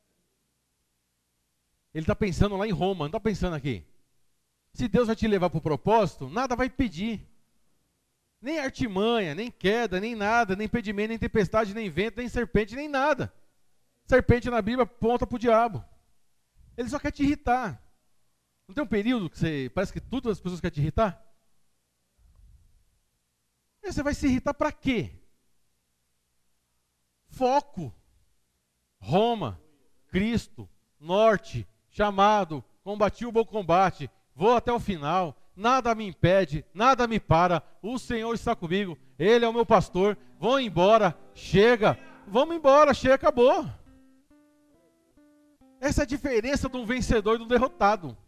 Ele está pensando lá em Roma, não está pensando aqui. Se Deus vai te levar para o propósito, nada vai pedir. Nem artimanha, nem queda, nem nada, nem impedimento, nem tempestade, nem vento, nem serpente, nem nada. Serpente na Bíblia aponta para o diabo. Ele só quer te irritar. Não tem um período que você parece que todas as pessoas querem te irritar? E você vai se irritar para quê? Foco. Roma, Cristo, norte, chamado, combati o bom combate, vou até o final, nada me impede, nada me para, o Senhor está comigo, Ele é o meu pastor, vão embora, chega, vamos embora, chega, acabou. Essa é a diferença de um vencedor e de um derrotado.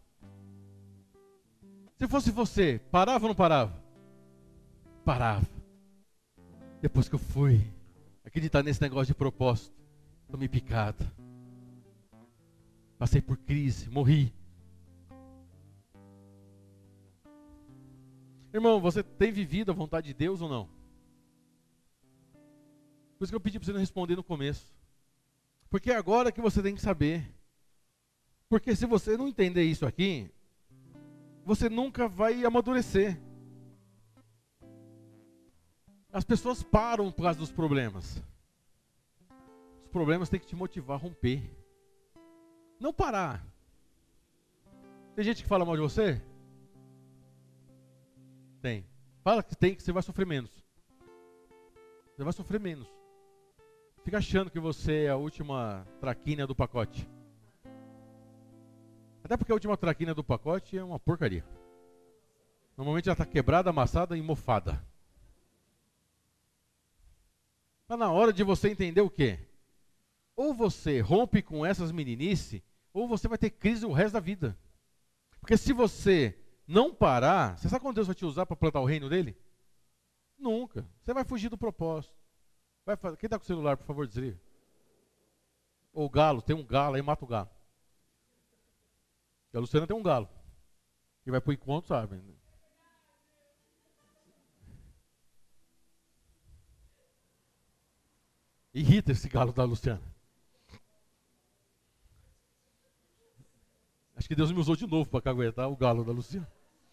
Se fosse você, parava ou não parava? Parava. Depois que eu fui acreditar nesse negócio de propósito, tomei picada. Passei por crise, morri. Irmão, você tem vivido a vontade de Deus ou não? Por isso que eu pedi para você não responder no começo. Porque é agora que você tem que saber. Porque se você não entender isso aqui, você nunca vai amadurecer. As pessoas param por causa dos problemas. Os problemas têm que te motivar a romper. Não parar. Tem gente que fala mal de você? Tem. Fala que tem, que você vai sofrer menos. Você vai sofrer menos. Fica achando que você é a última traquina do pacote. Até porque a última traquina do pacote é uma porcaria. Normalmente ela está quebrada, amassada e mofada. Está na hora de você entender o quê? Ou você rompe com essas meninices, ou você vai ter crise o resto da vida. Porque se você não parar, você sabe quando Deus vai te usar para plantar o reino dele? Nunca. Você vai fugir do propósito. Quem está com o celular, por favor, desliga. Ou galo, tem um galo aí, mata o galo. E a Luciana tem um galo. Que vai para o encontro, sabe? Irrita esse galo da Luciana. Acho que Deus me usou de novo para caguetar o galo da Luciana.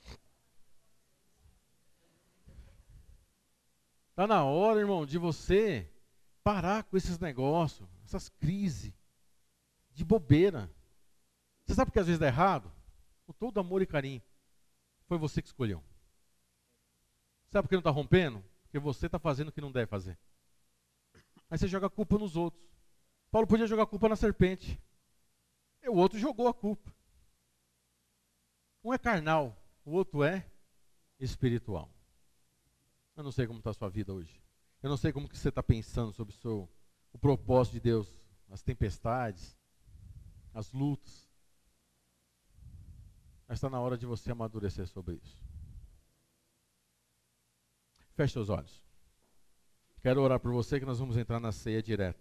Está na hora, irmão, de você parar com esses negócios, essas crises de bobeira. Você sabe que às vezes dá errado? Com todo amor e carinho. Foi você que escolheu. Sabe por que não está rompendo? Porque você está fazendo o que não deve fazer. Aí você joga a culpa nos outros. Paulo podia jogar a culpa na serpente. E o outro jogou a culpa. Um é carnal, o outro é espiritual. Eu não sei como está a sua vida hoje. Eu não sei como que você está pensando sobre o propósito de Deus, as tempestades, as lutas. Mas está na hora de você amadurecer sobre isso. Feche seus olhos. Quero orar por você que nós vamos entrar na ceia direto.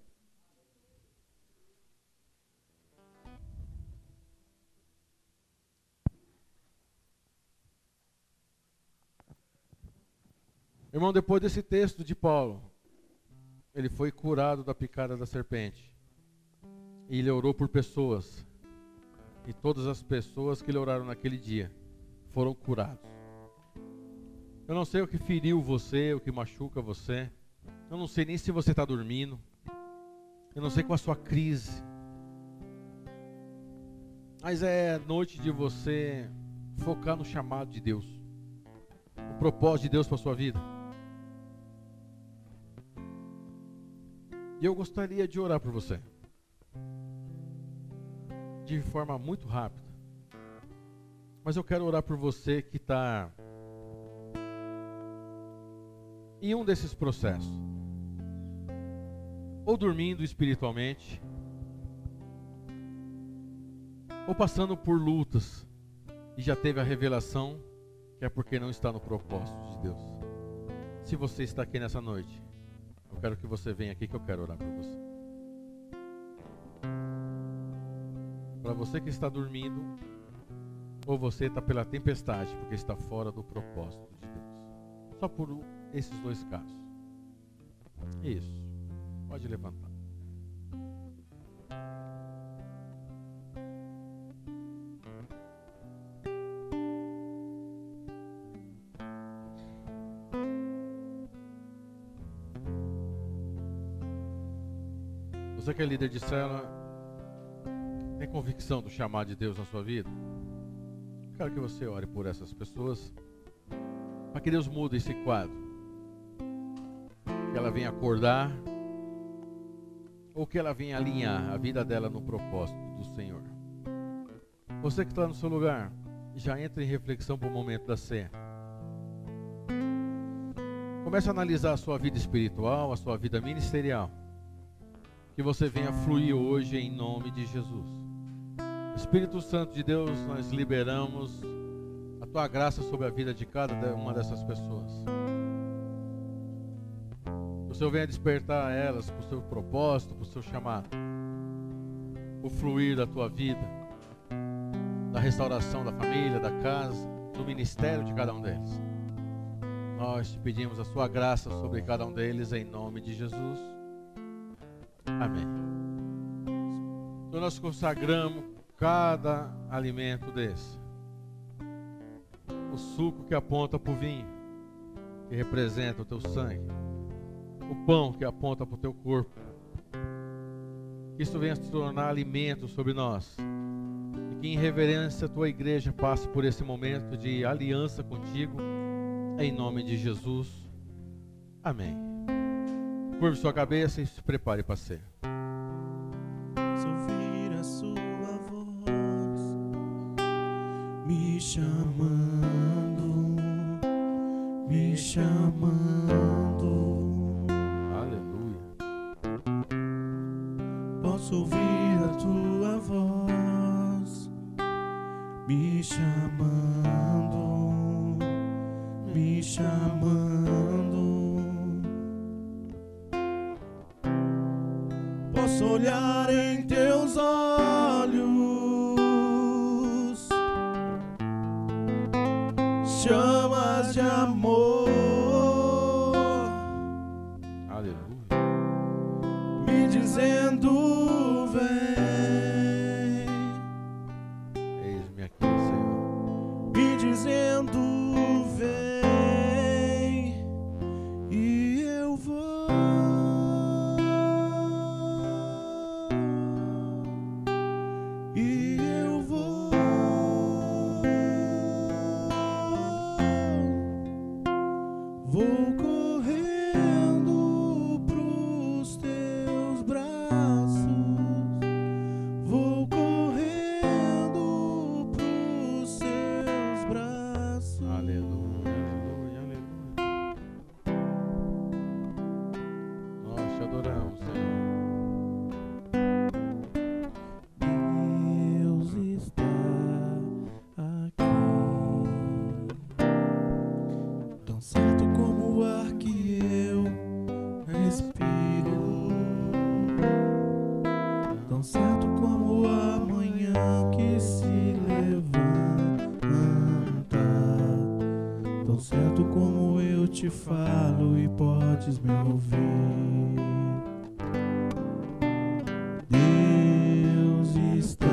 Irmão, depois desse texto de Paulo, ele foi curado da picada da serpente. E ele orou por pessoas. E todas as pessoas que ele oraram naquele dia foram curadas. Eu não sei o que feriu você, o que machuca você. Eu não sei nem se você está dormindo. Eu não sei qual a sua crise. Mas é noite de você focar no chamado de Deus. O propósito de Deus para a sua vida. E eu gostaria de orar por você. De forma muito rápida. Mas eu quero orar por você que está em um desses processos. Ou dormindo espiritualmente. Ou passando por lutas. E já teve a revelação que é porque não está no propósito de Deus. Se você está aqui nessa noite, eu quero que você venha aqui que eu quero orar por você. Para você que está dormindo, ou você está pela tempestade, porque está fora do propósito de Deus. Só por esses dois casos. Isso. Pode levantar. Você que é líder de célula, tem convicção do chamado de Deus na sua vida? Quero que você ore por essas pessoas, para que Deus mude esse quadro. Que ela venha acordar, ou que ela venha alinhar a vida dela no propósito do Senhor. Você que está no seu lugar, já entra em reflexão para o momento da ceia. Comece a analisar a sua vida espiritual, a sua vida ministerial. Que você venha fluir hoje em nome de Jesus. Espírito Santo de Deus, nós liberamos a Tua graça sobre a vida de cada uma dessas pessoas. Que o Senhor venha despertar elas para o seu propósito, para o seu chamado. O fluir da Tua vida, da restauração da família, da casa, do ministério de cada um deles. Nós te pedimos a Sua graça sobre cada um deles em nome de Jesus. Amém. Então nós consagramos cada alimento desse. O suco que aponta para o vinho, que representa o teu sangue. O pão que aponta para o teu corpo. Que isso venha se tornar alimento sobre nós. E que em reverência a tua igreja passe por esse momento de aliança contigo. Em nome de Jesus. Amém. Curve sua cabeça e se prepare para ser. Ouvir a sua voz me chamando, me chamando. Aleluia. Posso ouvir a tua voz me chamando. Posso olhar em teus olhos, chamas de amor, Aleluia. me dizendo vem. Eis-me aqui, Senhor. Me dizendo vem, e eu vou, e eu vou, vou correndo pros teus braços, vou correndo pros seus braços. Aleluia, aleluia, aleluia. Nós te adoramos, Senhor. Deus está aqui, tão certo como o ar que eu respiro, tão certo como a manhã que se levanta, tão certo como eu te falo e podes me ouvir. Deus está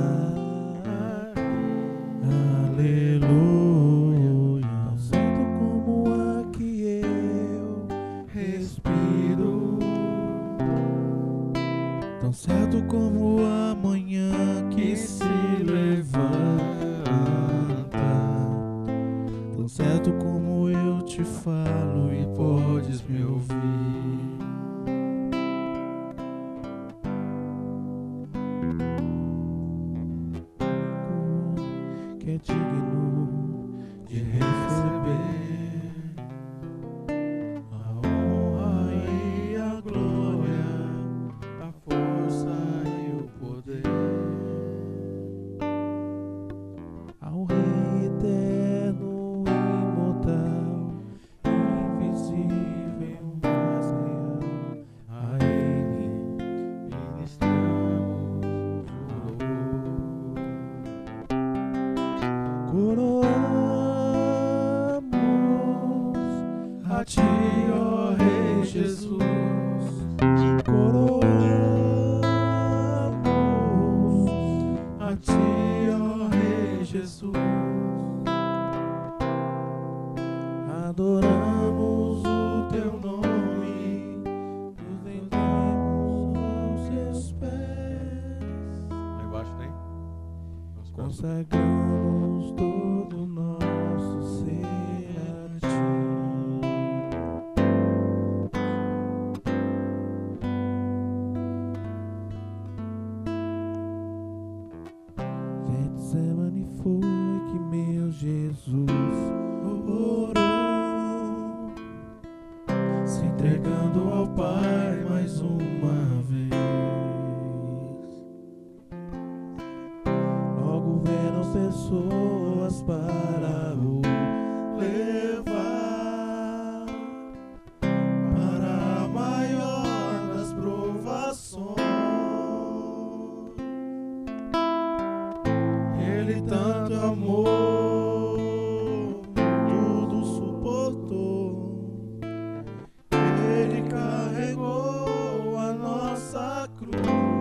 aqui, aleluia, tão certo como o ar que eu respiro, tão certo como a manhã que se levanta, tão certo como eu te falo e podes me ouvir. Que é digno de receber a honra e a glória, a força e o poder ao Rei eterno, imortal, invisível, mas real. A Ele Ministramos o louvor. Coroamos a ti, ó Rei Jesus. Coroamos a ti, ó Rei Jesus. Adoramos o teu nome, nos rendemos aos seus pés. Lá embaixo tem? Nosso coração. Consagramos todo o nosso ser a ti. Getsemane foi que meu Jesus orou, se entregando ao Pai mais uma vez. Logo vieram pessoas para o levar para a maior das provações. Ele tanto amou, tudo suportou. Ele carregou a nossa cruz.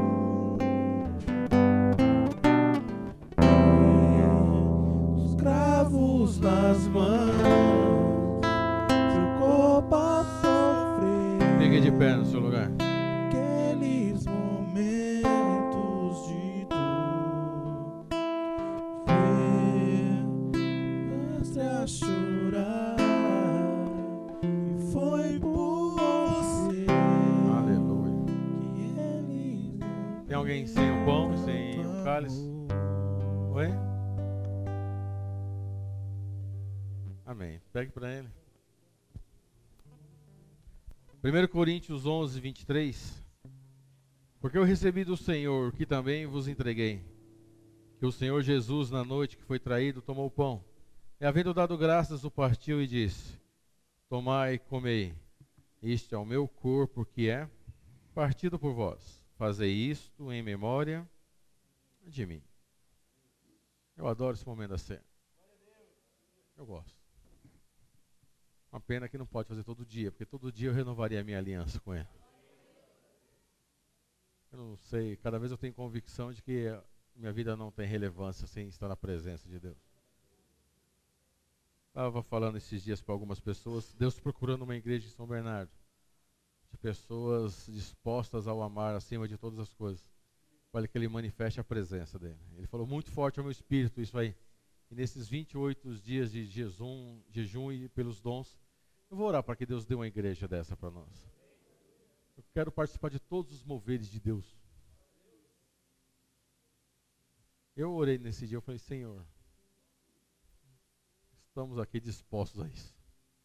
Os cravos nas mãos, seu corpo a sofrer. Fique de pé no seu lugar. Aqueles momentos de dor, fez a chorar, e foi por você. Aleluia. Que ele Tem alguém sem o pão e sem o cálice? Oi? Amém. Pegue para ele. 1 Coríntios 11, 23. Porque eu recebi do Senhor, que também vos entreguei, que o Senhor Jesus, na noite que foi traído, tomou o pão, E havendo dado graças, o partiu e disse: tomai e comei, este é o meu corpo que é partido por vós. Fazei isto em memória de mim. Eu adoro esse momento da ceia. Eu gosto. Uma pena que não pode fazer todo dia, porque todo dia eu renovaria a minha aliança com ele. Eu não sei, cada vez eu tenho convicção de que minha vida não tem relevância sem estar na presença de Deus. Estava falando esses dias para algumas pessoas, Deus procurando uma igreja em São Bernardo, de pessoas dispostas ao amar acima de todas as coisas, para que Ele manifeste a presença dEle. Ele falou muito forte ao meu espírito isso aí. E nesses 28 dias de jejum e pelos dons, eu vou orar para que Deus dê uma igreja dessa para nós. Eu quero participar de todos os moveres de Deus. Eu orei nesse dia, eu falei: Senhor, estamos aqui dispostos a isso.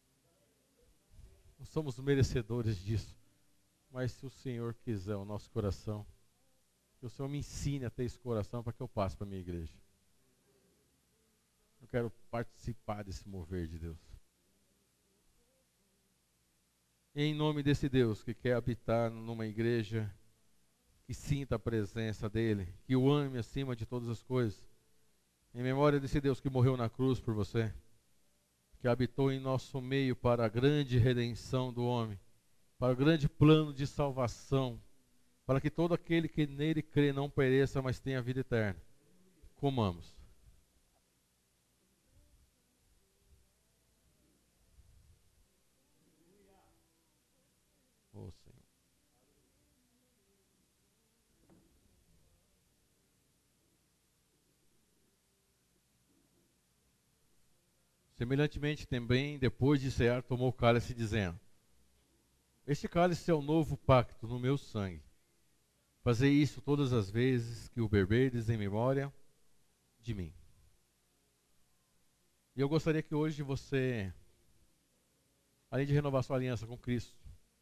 Não somos merecedores disso, mas se o Senhor quiser o nosso coração, que o Senhor me ensine a ter esse coração para que eu passe para a minha igreja. Eu quero participar desse mover de Deus. E em nome desse Deus que quer habitar numa igreja, que sinta a presença dEle, que o ame acima de todas as coisas, em memória desse Deus que morreu na cruz por você, que habitou em nosso meio para a grande redenção do homem, para o grande plano de salvação, para que todo aquele que nele crê não pereça, mas tenha vida eterna. Comamos. Oh, Senhor. Semelhantemente também, depois de cear, tomou o cálice, dizendo: este cálice é o novo pacto no meu sangue. Fazei isso todas as vezes que o beberdes em memória de mim. E eu gostaria que hoje você, além de renovar sua aliança com Cristo,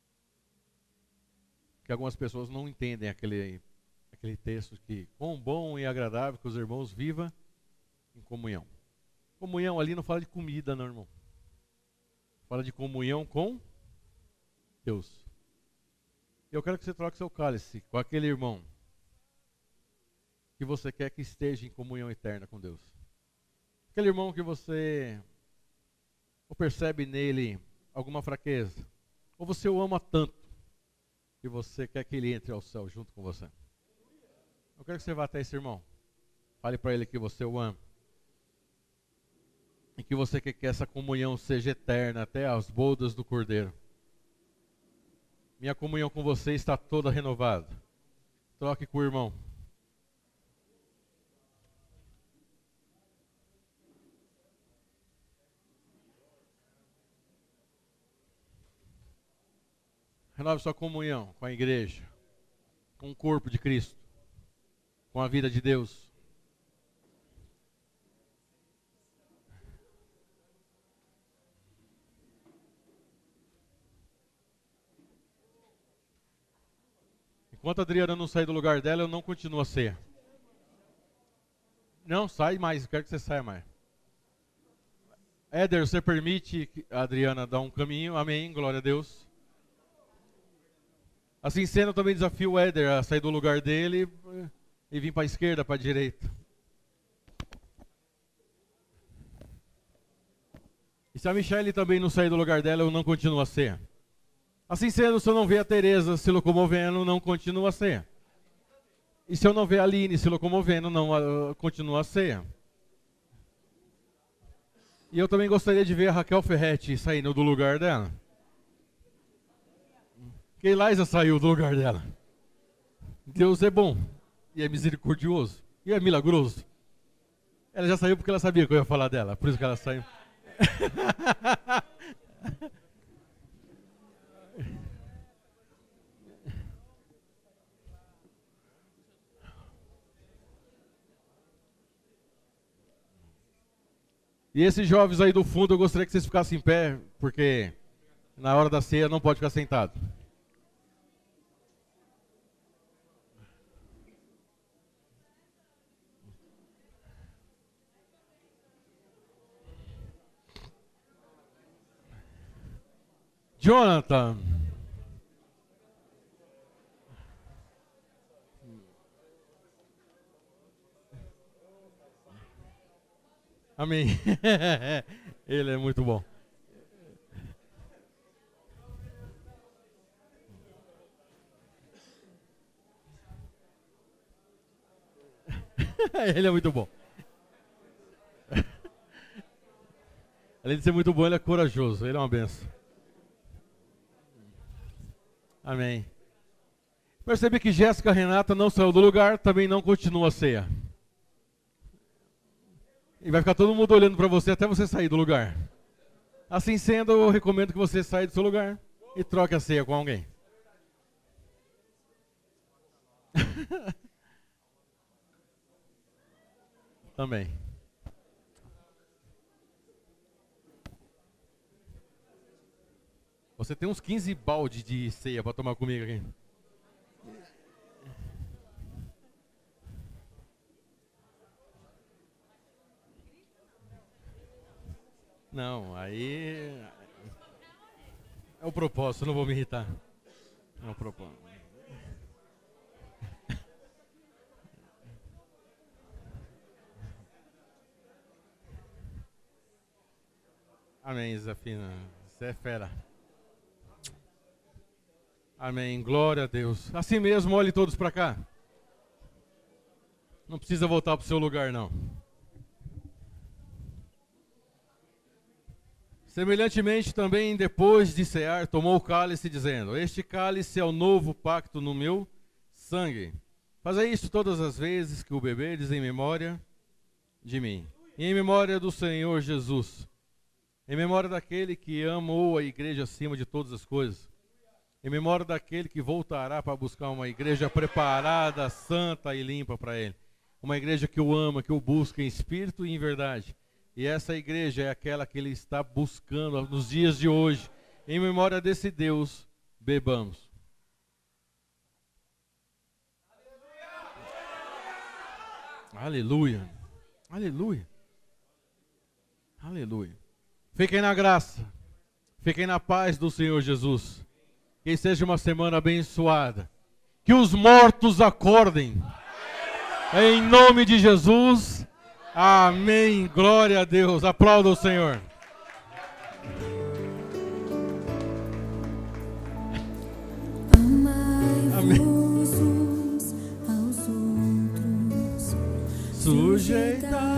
que algumas pessoas não entendem aquele texto que: quão bom e agradável que os irmãos vivam em comunhão. Comunhão ali não fala de comida, não, irmão. Fala de comunhão com Deus. Eu quero que você troque seu cálice com aquele irmão que você quer que esteja em comunhão eterna com Deus. Aquele irmão que você ou percebe nele alguma fraqueza, ou você o ama tanto que você quer que ele entre ao céu junto com você. Eu quero que você vá até esse irmão. Fale para ele que você o ama. E que você quer que essa comunhão seja eterna até as bodas do Cordeiro. Minha comunhão com você está toda renovada. Troque com o irmão. Renove sua comunhão com a igreja, com o corpo de Cristo, com a vida de Deus. Enquanto a Adriana não sair do lugar dela, eu não continuo a ceia. Não, sai mais, eu quero que você saia mais. Éder, você permite a Adriana dar um caminho? Amém, glória a Deus. Assim sendo, eu também desafio o Éder a sair do lugar dele e vir para a esquerda, para a direita. E se a Michelle também não sair do lugar dela, eu não continuo a ceia. Assim sendo, se eu não ver a Tereza se locomovendo, não continua a ceia. E se eu não ver a Aline se locomovendo, não continua a ceia. E eu também gostaria de ver a Raquel Ferretti saindo do lugar dela. Que Eliza saiu do lugar dela. Deus é bom, e é misericordioso, e é milagroso. Ela já saiu porque ela sabia que eu ia falar dela, por isso que ela saiu. E esses jovens aí do fundo, eu gostaria que vocês ficassem em pé, porque na hora da ceia não pode ficar sentado. Jonathan. Amém. Ele é muito bom. Ele é muito bom. Além de ser muito bom, ele é corajoso. Ele é uma benção. Amém. Percebi que Jéssica Renata não saiu do lugar, também não continua a ceia. E vai ficar todo mundo olhando para você até você sair do lugar. Assim sendo, eu recomendo que você saia do seu lugar e troque a ceia com alguém. Também. Você tem uns 15 baldes de ceia para tomar comigo aqui. Não, aí é o propósito, não vou me irritar. É o propósito. Amém, Zafina. Você é fera. Amém, glória a Deus. Assim mesmo, olhe todos para cá. Não precisa voltar para o seu lugar, não. Semelhantemente também, depois de cear, tomou o cálice, dizendo: este cálice é o novo pacto no meu sangue. Fazei isto todas as vezes que o bebedes em memória de mim. E em memória do Senhor Jesus. Em memória daquele que amou a igreja acima de todas as coisas. Em memória daquele que voltará para buscar uma igreja preparada, santa e limpa para ele. Uma igreja que o ama, que o busca em espírito e em verdade. E essa igreja é aquela que ele está buscando nos dias de hoje. Em memória desse Deus, bebamos. Aleluia. Aleluia. Aleluia. Fiquem na graça. Fiquem na paz do Senhor Jesus. Que seja uma semana abençoada. Que os mortos acordem. Em nome de Jesus. Amém. Glória a Deus. Aplauda o Senhor. Amai-vos uns aos outros. Sujeitai